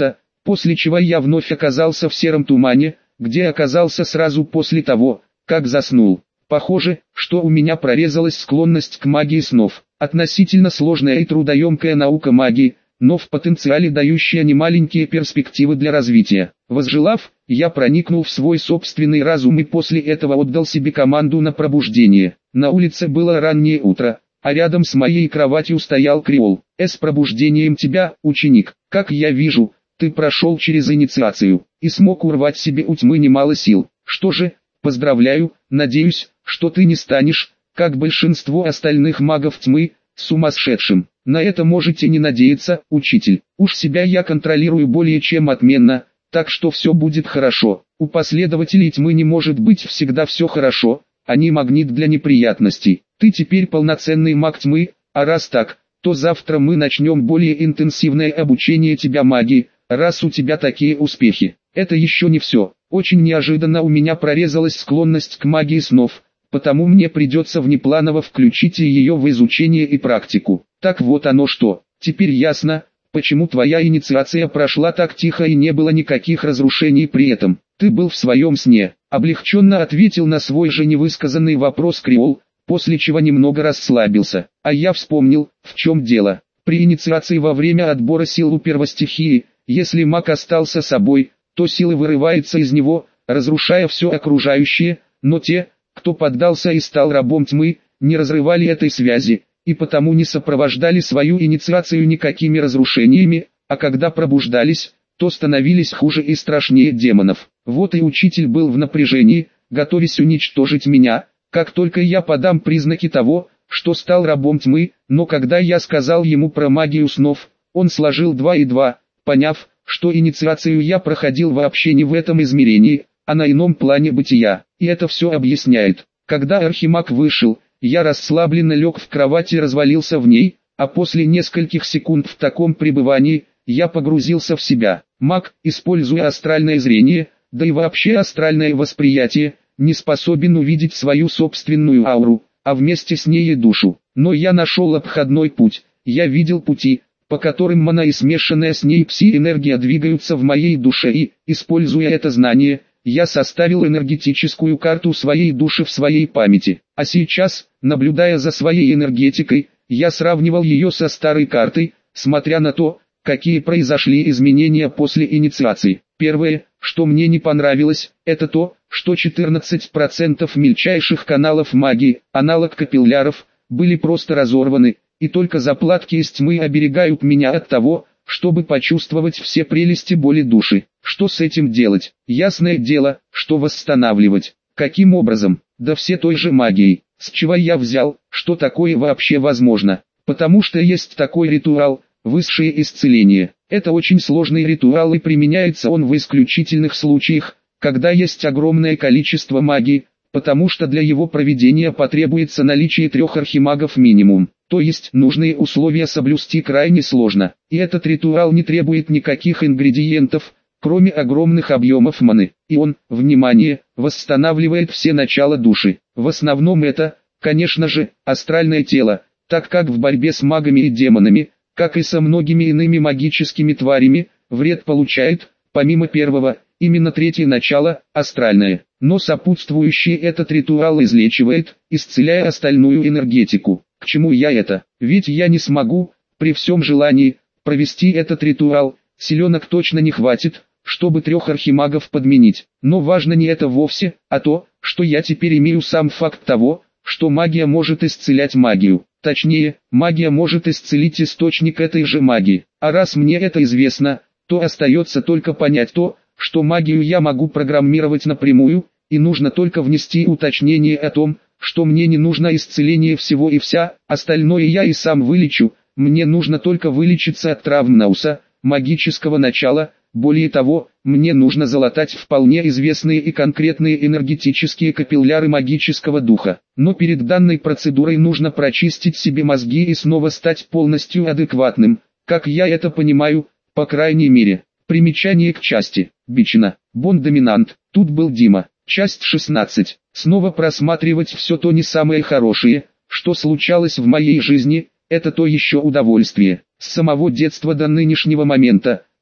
после чего я вновь оказался в сером тумане, где оказался сразу после того, как заснул. Похоже, что у меня прорезалась склонность к магии снов. Относительно сложная и трудоемкая наука магии, но в потенциале дающая немаленькие перспективы для развития. Возжелав, я проникнул в свой собственный разум и после этого отдал себе команду на пробуждение. На улице было раннее утро, а рядом с моей кроватью стоял Креол. «С пробуждением тебя, ученик, как я вижу, ты прошел через инициацию и смог урвать себе у тьмы немало сил. Что же, поздравляю, надеюсь, что ты не станешь, как большинство остальных магов тьмы, сумасшедшим. На это можете не надеяться, учитель. Уж себя я контролирую более чем отменно, так что все будет хорошо. У последователей тьмы не может быть всегда все хорошо, они магнит для неприятностей. Ты теперь полноценный маг тьмы, а раз так, то завтра мы начнем более интенсивное обучение тебя магии, раз у тебя такие успехи. Это еще не все. Очень неожиданно у меня прорезалась склонность к магии снов, потому мне придется внепланово включить ее в изучение и практику. Так вот оно что, теперь ясно, почему твоя инициация прошла так тихо и не было никаких разрушений при этом. Ты был в своем сне, облегченно ответил на свой же невысказанный вопрос Креол, после чего немного расслабился. А я вспомнил, в чем дело. При инициации во время отбора сил у первостихии, если маг остался собой, то сила вырывается из него, разрушая все окружающее, но те, кто поддался и стал рабом тьмы, не разрывали этой связи, и потому не сопровождали свою инициацию никакими разрушениями, а когда пробуждались, то становились хуже и страшнее демонов. Вот и учитель был в напряжении, готовясь уничтожить меня, как только я подам признаки того, что стал рабом тьмы, но когда я сказал ему про магию снов, он сложил два и два, поняв, что инициацию я проходил вообще не в этом измерении, а на ином плане бытия, и это все объясняет. Когда архимаг вышел, я расслабленно лег в кровать и развалился в ней, а после нескольких секунд в таком пребывании, я погрузился в себя. Маг, используя астральное зрение, да и вообще астральное восприятие, не способен увидеть свою собственную ауру, а вместе с ней и душу. Но я нашел обходной путь, я видел пути, по которым мана и смешанная с ней пси-энергия двигаются в моей душе и, используя это знание, я составил энергетическую карту своей души в своей памяти. А сейчас, наблюдая за своей энергетикой, я сравнивал ее со старой картой, смотря на то, какие произошли изменения после инициации. Первое, что мне не понравилось, это то, что четырнадцать процентов мельчайших каналов магии, аналог капилляров, были просто разорваны, и только заплатки из тьмы оберегают меня от того, чтобы почувствовать все прелести боли души. Что с этим делать? Ясное дело, что восстанавливать. Каким образом? Да все той же магией. С чего я взял, что такое вообще возможно? Потому что есть такой ритуал, высшее исцеление. Это очень сложный ритуал и применяется он в исключительных случаях, когда есть огромное количество магии, потому что для его проведения потребуется наличие трех архимагов минимум. То есть нужные условия соблюсти крайне сложно, и этот ритуал не требует никаких ингредиентов, кроме огромных объемов маны, и он, внимание, восстанавливает все начала души. В основном это, конечно же, астральное тело, так как в борьбе с магами и демонами, как и со многими иными магическими тварями, вред получает, помимо первого, именно третье начало, астральное, но сопутствующий этот ритуал излечивает, исцеляя остальную энергетику. К чему я это? Ведь я не смогу, при всем желании, провести этот ритуал, силенок точно не хватит, чтобы трех архимагов подменить. Но важно не это вовсе, а то, что я теперь имею сам факт того, что магия может исцелять магию. Точнее, магия может исцелить источник этой же магии. А раз мне это известно, то остается только понять то, что магию я могу программировать напрямую, и нужно только внести уточнение о том, что мне не нужно исцеление всего и вся, остальное я и сам вылечу, мне нужно только вылечиться от травм Науса, магического начала, более того, мне нужно залатать вполне известные и конкретные энергетические капилляры магического духа. Но перед данной процедурой нужно прочистить себе мозги и снова стать полностью адекватным, как я это понимаю, по крайней мере. Примечание к части. Бичина. Бон-доминант. Тут был Дима. Часть шестнадцать. Снова просматривать все то не самое хорошее, что случалось в моей жизни, это то еще удовольствие. С самого детства до нынешнего момента,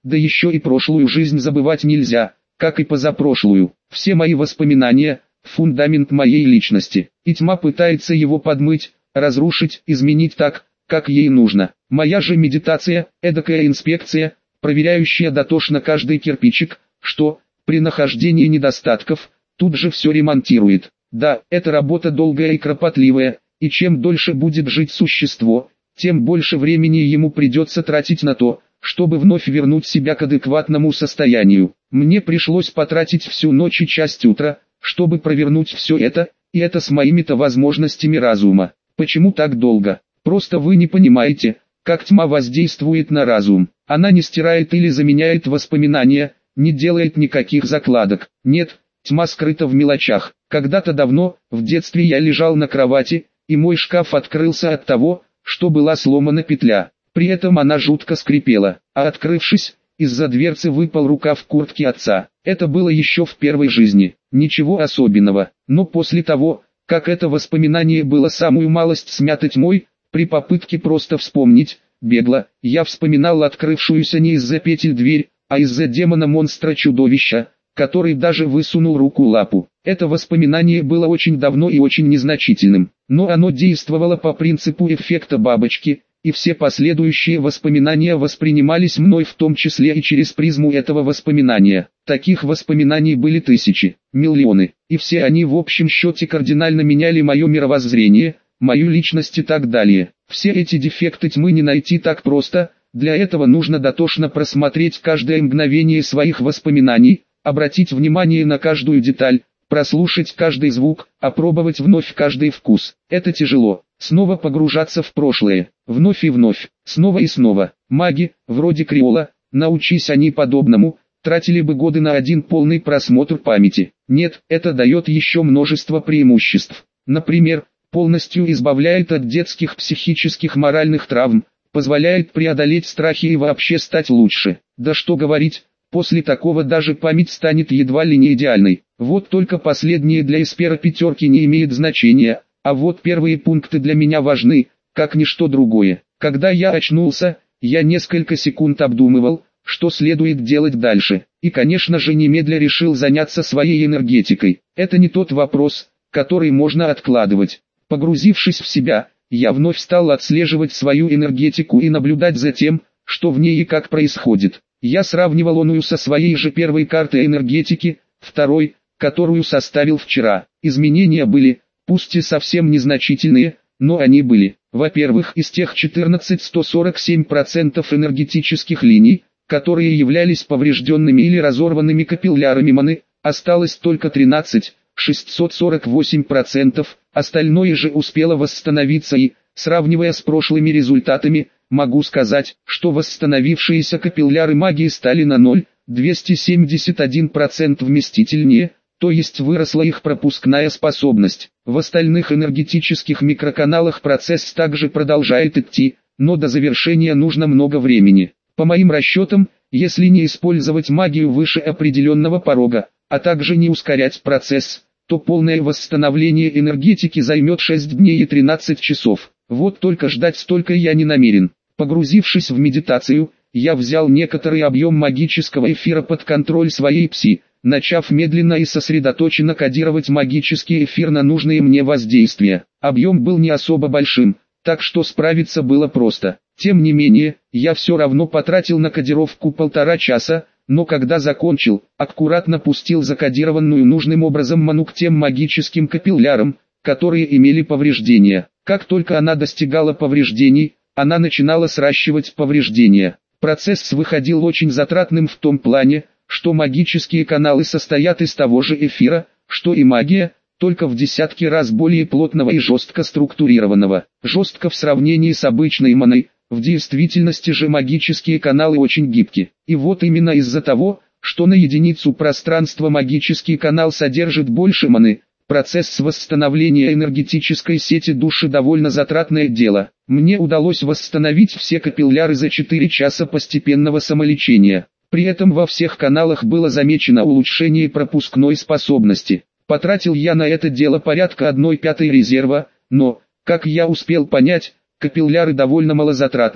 да еще и прошлую жизнь забывать нельзя, как и позапрошлую. Все мои воспоминания – фундамент моей личности, и тьма пытается его подмыть, разрушить, изменить так, как ей нужно. Моя же медитация – эдакая инспекция, проверяющая дотошно каждый кирпичик, что, при нахождении недостатков, тут же все ремонтирует. Да, это работа долгая и кропотливая, и чем дольше будет жить существо, тем больше времени ему придется тратить на то, чтобы вновь вернуть себя к адекватному состоянию. Мне пришлось потратить всю ночь и часть утра, чтобы провернуть все это, и это с моими-то возможностями разума. Почему так долго? Просто вы не понимаете, как тьма воздействует на разум. Она не стирает или заменяет воспоминания, не делает никаких закладок. Нет, тьма скрыта в мелочах. Когда-то давно, в детстве я лежал на кровати, и мой шкаф открылся от того, что была сломана петля. При этом она жутко скрипела, а открывшись, из-за дверцы выпал рукав куртки отца. Это было еще в первой жизни, ничего особенного. Но после того, как это воспоминание было самую малость смято тьмой, при попытке просто вспомнить, бегло, я вспоминал открывшуюся не из-за петель дверь, а из-за демона-монстра-чудовища, который даже высунул руку-лапу. Это воспоминание было очень давно и очень незначительным, но оно действовало по принципу эффекта бабочки, и все последующие воспоминания воспринимались мной в том числе и через призму этого воспоминания. Таких воспоминаний были тысячи, миллионы, и все они в общем счете кардинально меняли мое мировоззрение, мою личность и так далее. Все эти дефекты тьмы не найти так просто, для этого нужно дотошно просмотреть каждое мгновение своих воспоминаний, обратить внимание на каждую деталь, прослушать каждый звук, опробовать вновь каждый вкус. Это тяжело. Снова погружаться в прошлое, вновь и вновь, снова и снова. Маги, вроде Криола, научись они подобному, тратили бы годы на один полный просмотр памяти. Нет, это дает еще множество преимуществ. Например, полностью избавляет от детских психических моральных травм, позволяет преодолеть страхи и вообще стать лучше. Да что говорить, после такого даже память станет едва ли не идеальной. Вот только последнее для эспера пятерки не имеет значения. А вот первые пункты для меня важны, как ничто другое. Когда я очнулся, я несколько секунд обдумывал, что следует делать дальше. И конечно же немедля решил заняться своей энергетикой. Это не тот вопрос, который можно откладывать. Погрузившись в себя, я вновь стал отслеживать свою энергетику и наблюдать за тем, что в ней и как происходит. Я сравнивал оную со своей же первой картой энергетики, второй, которую составил вчера. Изменения были, пусть и совсем незначительные, но они были. Во-первых, из тех четырнадцать целых сто сорок семь сотых процента энергетических линий, которые являлись поврежденными или разорванными капиллярами маны, осталось только тринадцать целых шестьсот сорок восемь сотых процента, остальное же успело восстановиться и, сравнивая с прошлыми результатами, могу сказать, что восстановившиеся капилляры магии стали на ноль целых двести семьдесят один сотых процента вместительнее, то есть выросла их пропускная способность. В остальных энергетических микроканалах процесс также продолжает идти, но до завершения нужно много времени. По моим расчетам, если не использовать магию выше определенного порога, а также не ускорять процесс, то полное восстановление энергетики займет шесть дней и тринадцать часов. Вот только ждать столько я не намерен. Погрузившись в медитацию, я взял некоторый объем магического эфира под контроль своей пси, начав медленно и сосредоточенно кодировать магический эфир на нужные мне воздействия. Объем был не особо большим, так что справиться было просто. Тем не менее, я все равно потратил на кодировку полтора часа, но когда закончил, аккуратно пустил закодированную нужным образом ману к тем магическим капиллярам, которые имели повреждения. Как только она достигала повреждений, она начинала сращивать повреждения. Процесс выходил очень затратным в том плане, что магические каналы состоят из того же эфира, что и магия, только в десятки раз более плотного и жестко структурированного. Жестко в сравнении с обычной маной, в действительности же магические каналы очень гибки. И вот именно из-за того, что на единицу пространства магический канал содержит больше маны, процесс восстановления энергетической сети души довольно затратное дело. Мне удалось восстановить все капилляры за четыре часа постепенного самолечения. При этом во всех каналах было замечено улучшение пропускной способности. Потратил я на это дело порядка одной пятой резерва, но, как я успел понять, капилляры довольно малозатратны,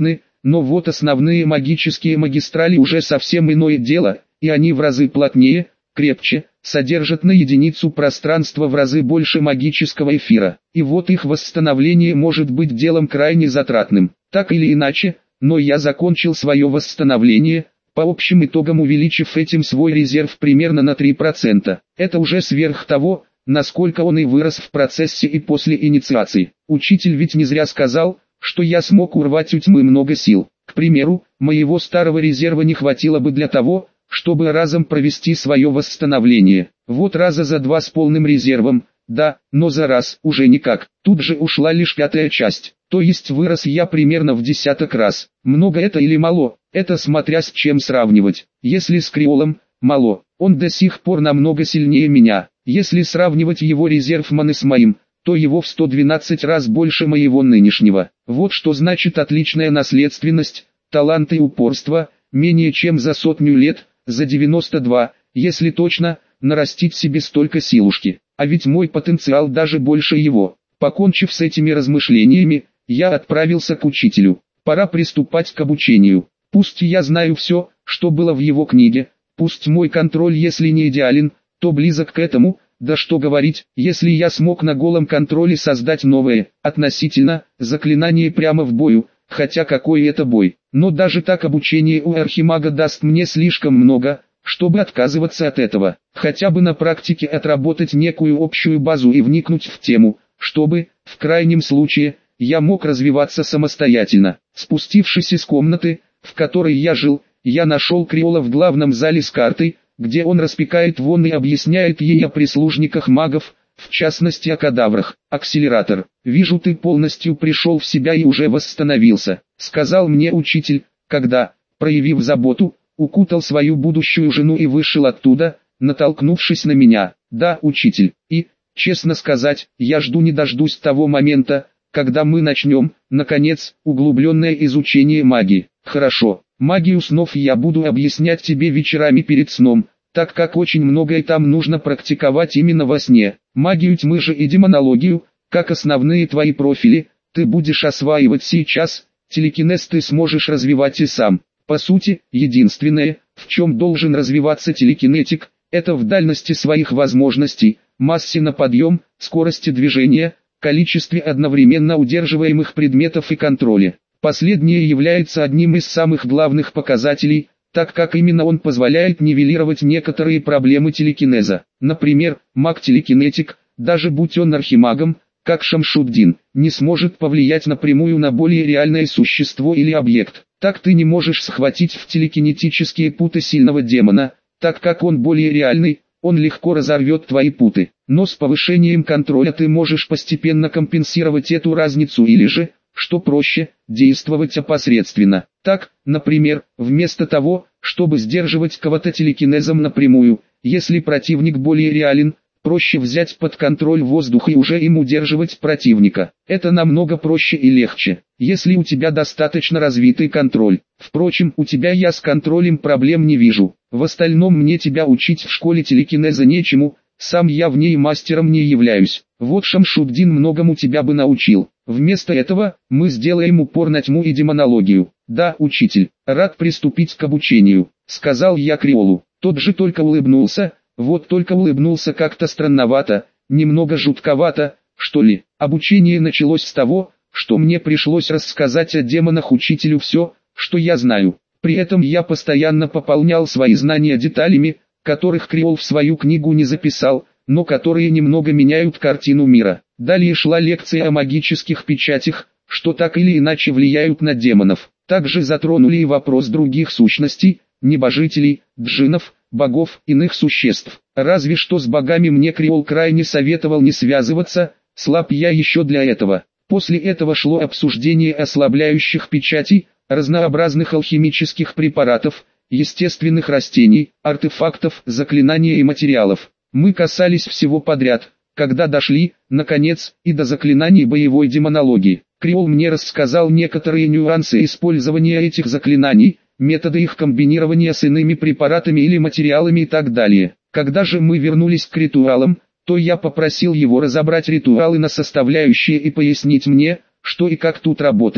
но вот основные магические магистрали уже совсем иное дело, и они в разы плотнее, крепче, содержат на единицу пространства в разы больше магического эфира, и вот их восстановление может быть делом крайне затратным. Так или иначе, но я закончил свое восстановление, по общим итогам увеличив этим свой резерв примерно на три процента. Это уже сверх того, насколько он и вырос в процессе и после инициации. Учитель ведь не зря сказал, что я смог урвать у тьмы много сил. К примеру, моего старого резерва не хватило бы для того, чтобы разом провести свое восстановление. Вот раза за два с полным резервом, да, но за раз уже никак. Тут же ушла лишь пятая часть, то есть вырос я примерно в десяток раз. Много это или мало, это смотря с чем сравнивать. Если с Криолом, мало, он до сих пор намного сильнее меня. Если сравнивать его резерв маны с моим, то его в сто двенадцать раз больше моего нынешнего. Вот что значит отличная наследственность, талант и упорство, менее чем за сотню лет, за девяносто два, если точно, нарастить себе столько силушки. А ведь мой потенциал даже больше его. Покончив с этими размышлениями, я отправился к учителю. Пора приступать к обучению. Пусть я знаю все, что было в его книге, пусть мой контроль, если не идеален, то близок к этому, да что говорить, если я смог на голом контроле создать новое, относительно, заклинание прямо в бою, хотя какой это бой. Но даже так обучение у архимага даст мне слишком много, чтобы отказываться от этого. Хотя бы на практике отработать некую общую базу и вникнуть в тему, чтобы, в крайнем случае, я мог развиваться самостоятельно. Спустившись из комнаты, в которой я жил, я нашел Криола в главном зале с картой, где он распекает вон и объясняет ей о прислужниках магов, в частности о кадаврах. «Акселератор, вижу, ты полностью пришел в себя и уже восстановился», — сказал мне учитель, когда, проявив заботу, укутал свою будущую жену и вышел оттуда, натолкнувшись на меня. «Да, учитель, и, честно сказать, я жду не дождусь того момента, когда мы начнем, наконец, углубленное изучение магии». «Хорошо, магию снов я буду объяснять тебе вечерами перед сном, так как очень многое там нужно практиковать именно во сне. Магию тьмы же и демонологию, как основные твои профили, ты будешь осваивать сейчас, телекинез ты сможешь развивать и сам. По сути, единственное, в чем должен развиваться телекинетик, это в дальности своих возможностей, массе на подъем, скорости движения, количестве одновременно удерживаемых предметов и контроле. Последнее является одним из самых главных показателей, так как именно он позволяет нивелировать некоторые проблемы телекинеза. Например, маг-телекинетик, даже будь он архимагом, как Шамшуддин, не сможет повлиять напрямую на более реальное существо или объект. Так ты не можешь схватить в телекинетические путы сильного демона, так как он более реальный, он легко разорвет твои путы. Но с повышением контроля ты можешь постепенно компенсировать эту разницу или же, что проще, действовать опосредственно. Так, например, вместо того, чтобы сдерживать кого-то телекинезом напрямую, если противник более реален, проще взять под контроль воздух и уже им удерживать противника. Это намного проще и легче, если у тебя достаточно развитый контроль. Впрочем, у тебя я с контролем проблем не вижу. В остальном мне тебя учить в школе телекинеза нечему, сам я в ней мастером не являюсь. Вот Шамшуддин многому тебя бы научил. Вместо этого, мы сделаем упор на тьму и демонологию. Да, учитель, рад приступить к обучению, сказал я Криолу. Тот же только улыбнулся, вот только улыбнулся как-то странновато, немного жутковато, что ли. Обучение началось с того, что мне пришлось рассказать о демонах учителю все, что я знаю. При этом я постоянно пополнял свои знания деталями, которых Криол в свою книгу не записал, но которые немного меняют картину мира. Далее шла лекция о магических печатях, что так или иначе влияют на демонов. Также затронули и вопрос других сущностей, небожителей, джиннов, богов, иных существ. Разве что с богами мне Криол крайне советовал не связываться, слаб я еще для этого. После этого шло обсуждение ослабляющих печатей, разнообразных алхимических препаратов, естественных растений, артефактов, заклинаний и материалов. Мы касались всего подряд, когда дошли, наконец, и до заклинаний боевой демонологии. Криол мне рассказал некоторые нюансы использования этих заклинаний, методы их комбинирования с иными препаратами или материалами и так далее. Когда же мы вернулись к ритуалам, то я попросил его разобрать ритуалы на составляющие и пояснить мне, что и как тут работает.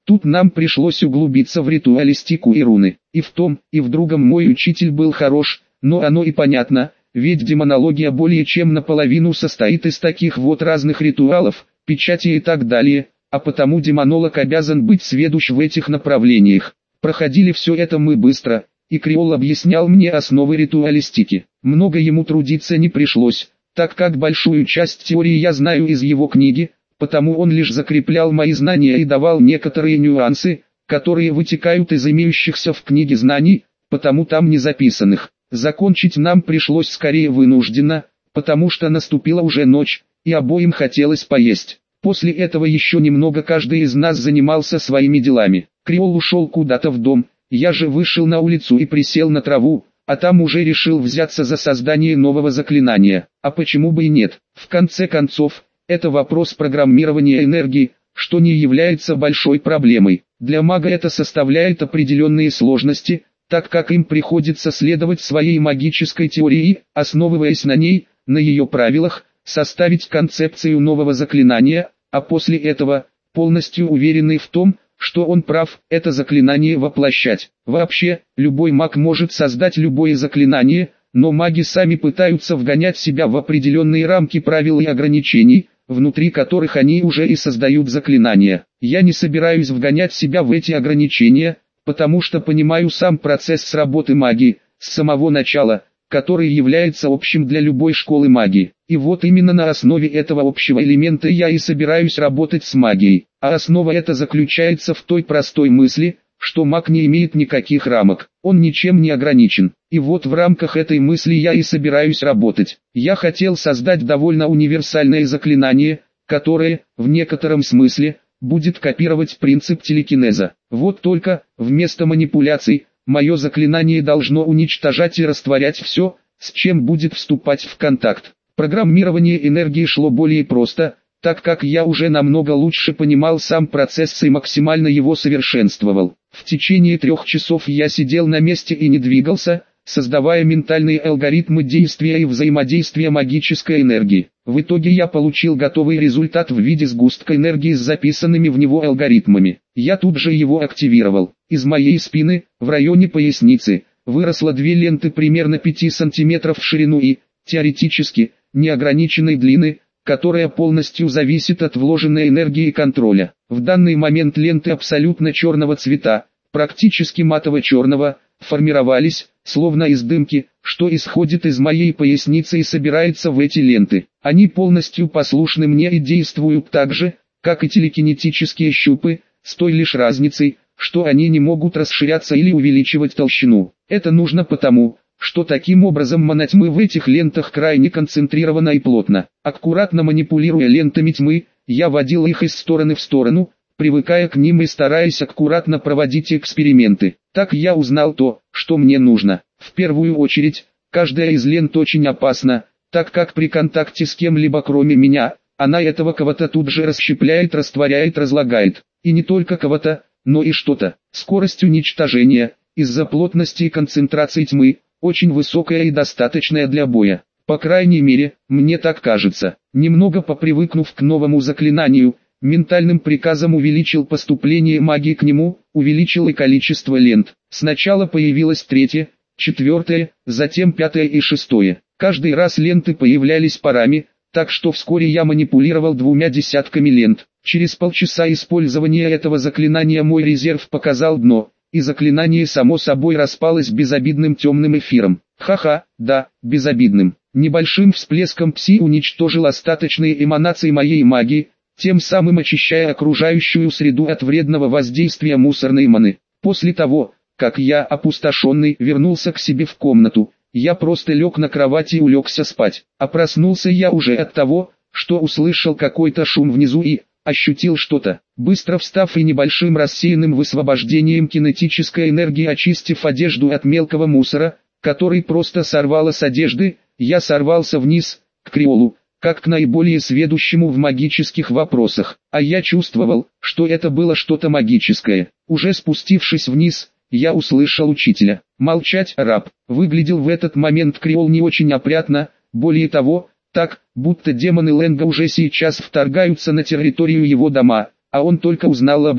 Тут нам пришлось углубиться в ритуалистику и руны. И в том, и в другом мой учитель был хорош, но оно и понятно, ведь демонология более чем наполовину состоит из таких вот разных ритуалов, печати и так далее, а потому демонолог обязан быть сведущ в этих направлениях. Проходили все это мы быстро, и Креол объяснял мне основы ритуалистики. Много ему трудиться не пришлось, так как большую часть теории я знаю из его книги, потому он лишь закреплял мои знания и давал некоторые нюансы, которые вытекают из имеющихся в книге знаний, потому там не записанных. Закончить нам пришлось скорее вынужденно, потому что наступила уже ночь, и обоим хотелось поесть. После этого еще немного каждый из нас занимался своими делами. Креол ушел куда-то в дом, я же вышел на улицу и присел на траву, а там уже решил взяться за создание нового заклинания. А почему бы и нет? В конце концов, это вопрос программирования энергии, что не является большой проблемой. Для мага это составляет определенные сложности, так как им приходится следовать своей магической теории, основываясь на ней, на ее правилах, составить концепцию нового заклинания, а после этого, полностью уверенный в том, что он прав, это заклинание воплощать. Вообще, любой маг может создать любое заклинание, но маги сами пытаются вгонять себя в определенные рамки правил и ограничений, внутри которых они уже и создают заклинания. Я не собираюсь вгонять себя в эти ограничения, потому что понимаю сам процесс работы магии, с самого начала, который является общим для любой школы магии. И вот именно на основе этого общего элемента я и собираюсь работать с магией. А основа эта заключается в той простой мысли, что маг не имеет никаких рамок, он ничем не ограничен. И вот в рамках этой мысли я и собираюсь работать. Я хотел создать довольно универсальное заклинание, которое, в некотором смысле, будет копировать принцип телекинеза. Вот только, вместо манипуляций, мое заклинание должно уничтожать и растворять все, с чем будет вступать в контакт. Программирование энергии шло более просто, так как я уже намного лучше понимал сам процесс и максимально его совершенствовал. В течение трех часов я сидел на месте и не двигался, создавая ментальные алгоритмы действия и взаимодействия магической энергии. В итоге я получил готовый результат в виде сгустка энергии с записанными в него алгоритмами. Я тут же его активировал. Из моей спины, в районе поясницы, выросло две ленты примерно пяти сантиметров в ширину и, теоретически, неограниченной длины, которая полностью зависит от вложенной энергии и контроля. В данный момент ленты абсолютно черного цвета, практически матово-черного, формировались, словно из дымки, что исходит из моей поясницы и собирается в эти ленты. Они полностью послушны мне и действуют так же, как и телекинетические щупы, с той лишь разницей, что они не могут расширяться или увеличивать толщину. Это нужно потому, что таким образом мана тьмы в этих лентах крайне концентрирована и плотно. Аккуратно манипулируя лентами тьмы, я водил их из стороны в сторону, привыкая к ним и стараясь аккуратно проводить эксперименты. Так я узнал то, что мне нужно. В первую очередь, каждая из лент очень опасна, так как при контакте с кем-либо кроме меня, она этого кого-то тут же расщепляет, растворяет, разлагает. И не только кого-то, но и что-то. Скорость уничтожения, из-за плотности и концентрации тьмы, очень высокая и достаточная для боя. По крайней мере, мне так кажется. Немного попривыкнув к новому заклинанию, ментальным приказом увеличил поступление магии к нему, увеличил и количество лент. Сначала появилось третье, четвертое, затем пятое и шестое. Каждый раз ленты появлялись парами, так что вскоре я манипулировал двумя десятками лент. Через полчаса использования этого заклинания мой резерв показал дно, и заклинание само собой распалось безобидным темным эфиром. Ха-ха, да, безобидным. Небольшим всплеском пси уничтожил остаточные эманации моей магии, тем самым очищая окружающую среду от вредного воздействия мусорной маны. После того, как я, опустошенный, вернулся к себе в комнату, я просто лег на кровати и улегся спать. А проснулся я уже от того, что услышал какой-то шум внизу и ощутил что-то. Быстро встав и небольшим рассеянным высвобождением кинетической энергии очистив одежду от мелкого мусора, который просто сорвало с одежды, я сорвался вниз, к Креолу, как к наиболее сведущему в магических вопросах. А я чувствовал, что это было что-то магическое. Уже спустившись вниз, я услышал учителя. Молчать, раб. Выглядел в этот момент Креол не очень опрятно, более того, так, будто демоны Ленга уже сейчас вторгаются на территорию его дома, а он только узнал об этом.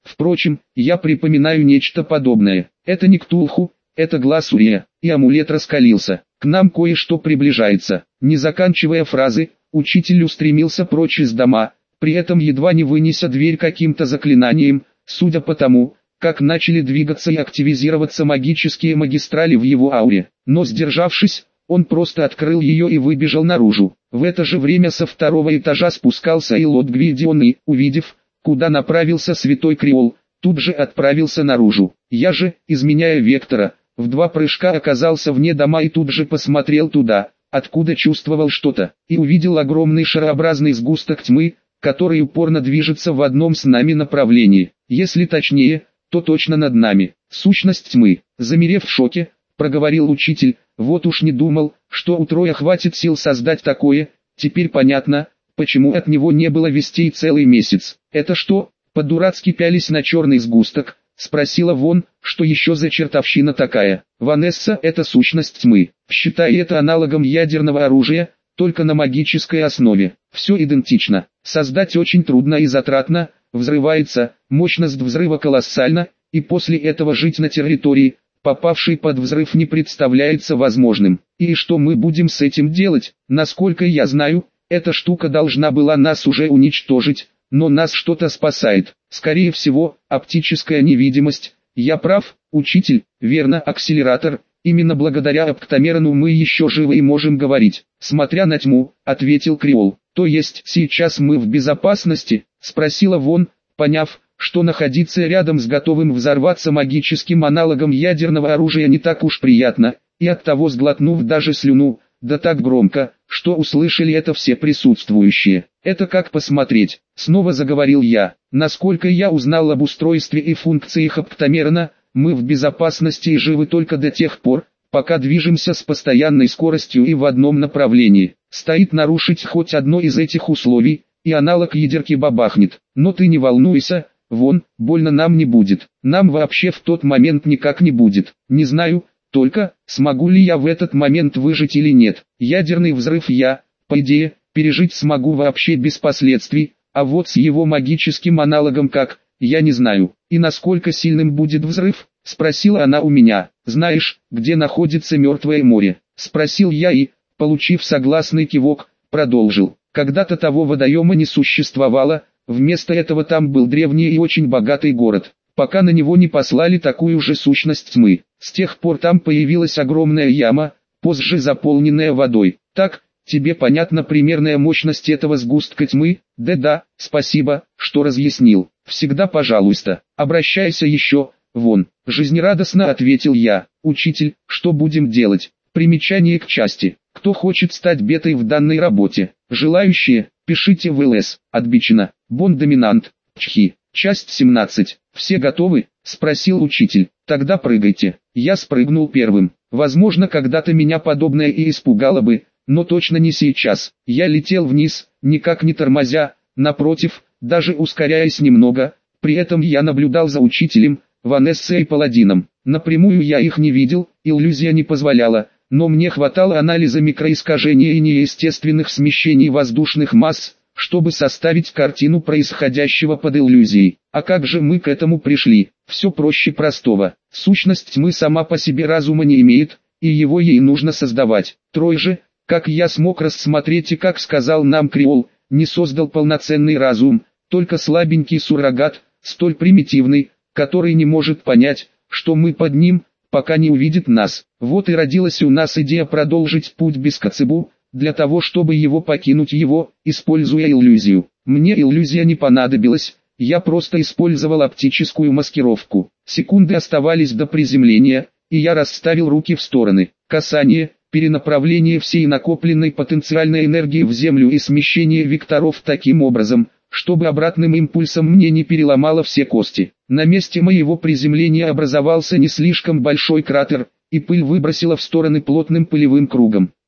Впрочем, я припоминаю нечто подобное. Это не Ктулху, это глаз Урия, и амулет раскалился. К нам кое-что приближается. Не заканчивая фразы, учитель устремился прочь из дома, при этом едва не вынеся дверь каким-то заклинанием, судя по тому, как начали двигаться и активизироваться магические магистрали в его ауре. Но сдержавшись, он просто открыл ее и выбежал наружу. В это же время со второго этажа спускался и Лот Гвидион и, увидев, куда направился святой Креол, тут же отправился наружу. Я же, изменяя вектора, в два прыжка оказался вне дома и тут же посмотрел туда, откуда чувствовал что-то, и увидел огромный шарообразный сгусток тьмы, который упорно движется в одном с нами направлении. Если точнее, то точно над нами. Сущность тьмы. Замерев в шоке, проговорил учитель, вот уж не думал, что у Троя хватит сил создать такое, теперь понятно, почему от него не было вестей целый месяц. Это что, по-дурацки пялись на черный сгусток? Спросила Вон, что еще за чертовщина такая. Ванесса, это сущность тьмы. Считай это аналогом ядерного оружия, только на магической основе. Все идентично. Создать очень трудно и затратно, взрывается, мощность взрыва колоссальна, и после этого жить на территории, попавшей под взрыв, не представляется возможным. И что мы будем с этим делать? Насколько я знаю, эта штука должна была нас уже уничтожить, но нас что-то спасает. Скорее всего, оптическая невидимость. Я прав, учитель? Верно, акселератор. Именно благодаря оптомерону мы еще живы и можем говорить. Смотря на тьму, ответил Креол. То есть сейчас мы в безопасности? Спросила Вон, поняв, что находиться рядом с готовым взорваться магическим аналогом ядерного оружия не так уж приятно, и оттого сглотнув даже слюну, да так громко, что услышали это все присутствующие. Это как посмотреть, снова заговорил я. Насколько я узнал об устройстве и функциях оптомерона, мы в безопасности и живы только до тех пор, пока движемся с постоянной скоростью и в одном направлении. Стоит нарушить хоть одно из этих условий, и аналог ядерки бабахнет. Но ты не волнуйся, Вон, больно нам не будет. Нам вообще в тот момент никак не будет. Не знаю, только, смогу ли я в этот момент выжить или нет. Ядерный взрыв я, по идее, пережить смогу вообще без последствий, а вот с его магическим аналогом как, я не знаю. И насколько сильным будет взрыв? Спросила она у меня. Знаешь, где находится Мертвое море? Спросил я и, получив согласный кивок, продолжил. Когда-то того водоема не существовало, вместо этого там был древний и очень богатый город, пока на него не послали такую же сущность тьмы. С тех пор там появилась огромная яма, позже заполненная водой. Так, тебе понятна примерная мощность этого сгустка тьмы? Да-да, спасибо, что разъяснил. Всегда пожалуйста, обращайся еще, Вон. Жизнерадостно ответил я. Учитель, что будем делать? Примечание к части. Кто хочет стать бетой в данной работе? Желающие, пишите в ЛС. Отбичено. Бон-доминант. Чхи. Часть семнадцать. Все готовы? Спросил учитель. Тогда прыгайте. Я спрыгнул первым. Возможно, когда-то меня подобное и испугало бы, но точно не сейчас. Я летел вниз, никак не тормозя, напротив, даже ускоряясь немного. При этом я наблюдал за учителем, Ванессой и Паладином. Напрямую я их не видел, иллюзия не позволяла, но мне хватало анализа микроискажения и неестественных смещений воздушных масс, чтобы составить картину происходящего под иллюзией. А как же мы к этому пришли? Все проще простого. Сущность тьмы сама по себе разума не имеет, и его ей нужно создавать. Трой же, как я смог рассмотреть и как сказал нам Креол, не создал полноценный разум, только слабенький суррогат, столь примитивный, который не может понять, что мы под ним, пока не увидит нас. Вот и родилась у нас идея продолжить путь без Коцебу, для того чтобы его покинуть его, используя иллюзию. Мне иллюзия не понадобилась, я просто использовал оптическую маскировку. Секунды оставались до приземления, и я расставил руки в стороны. Касание, перенаправление всей накопленной потенциальной энергии в землю и смещение векторов таким образом, чтобы обратным импульсом мне не переломало все кости. На месте моего приземления образовался не слишком большой кратер, и пыль выбросила в стороны плотным пылевым кругом.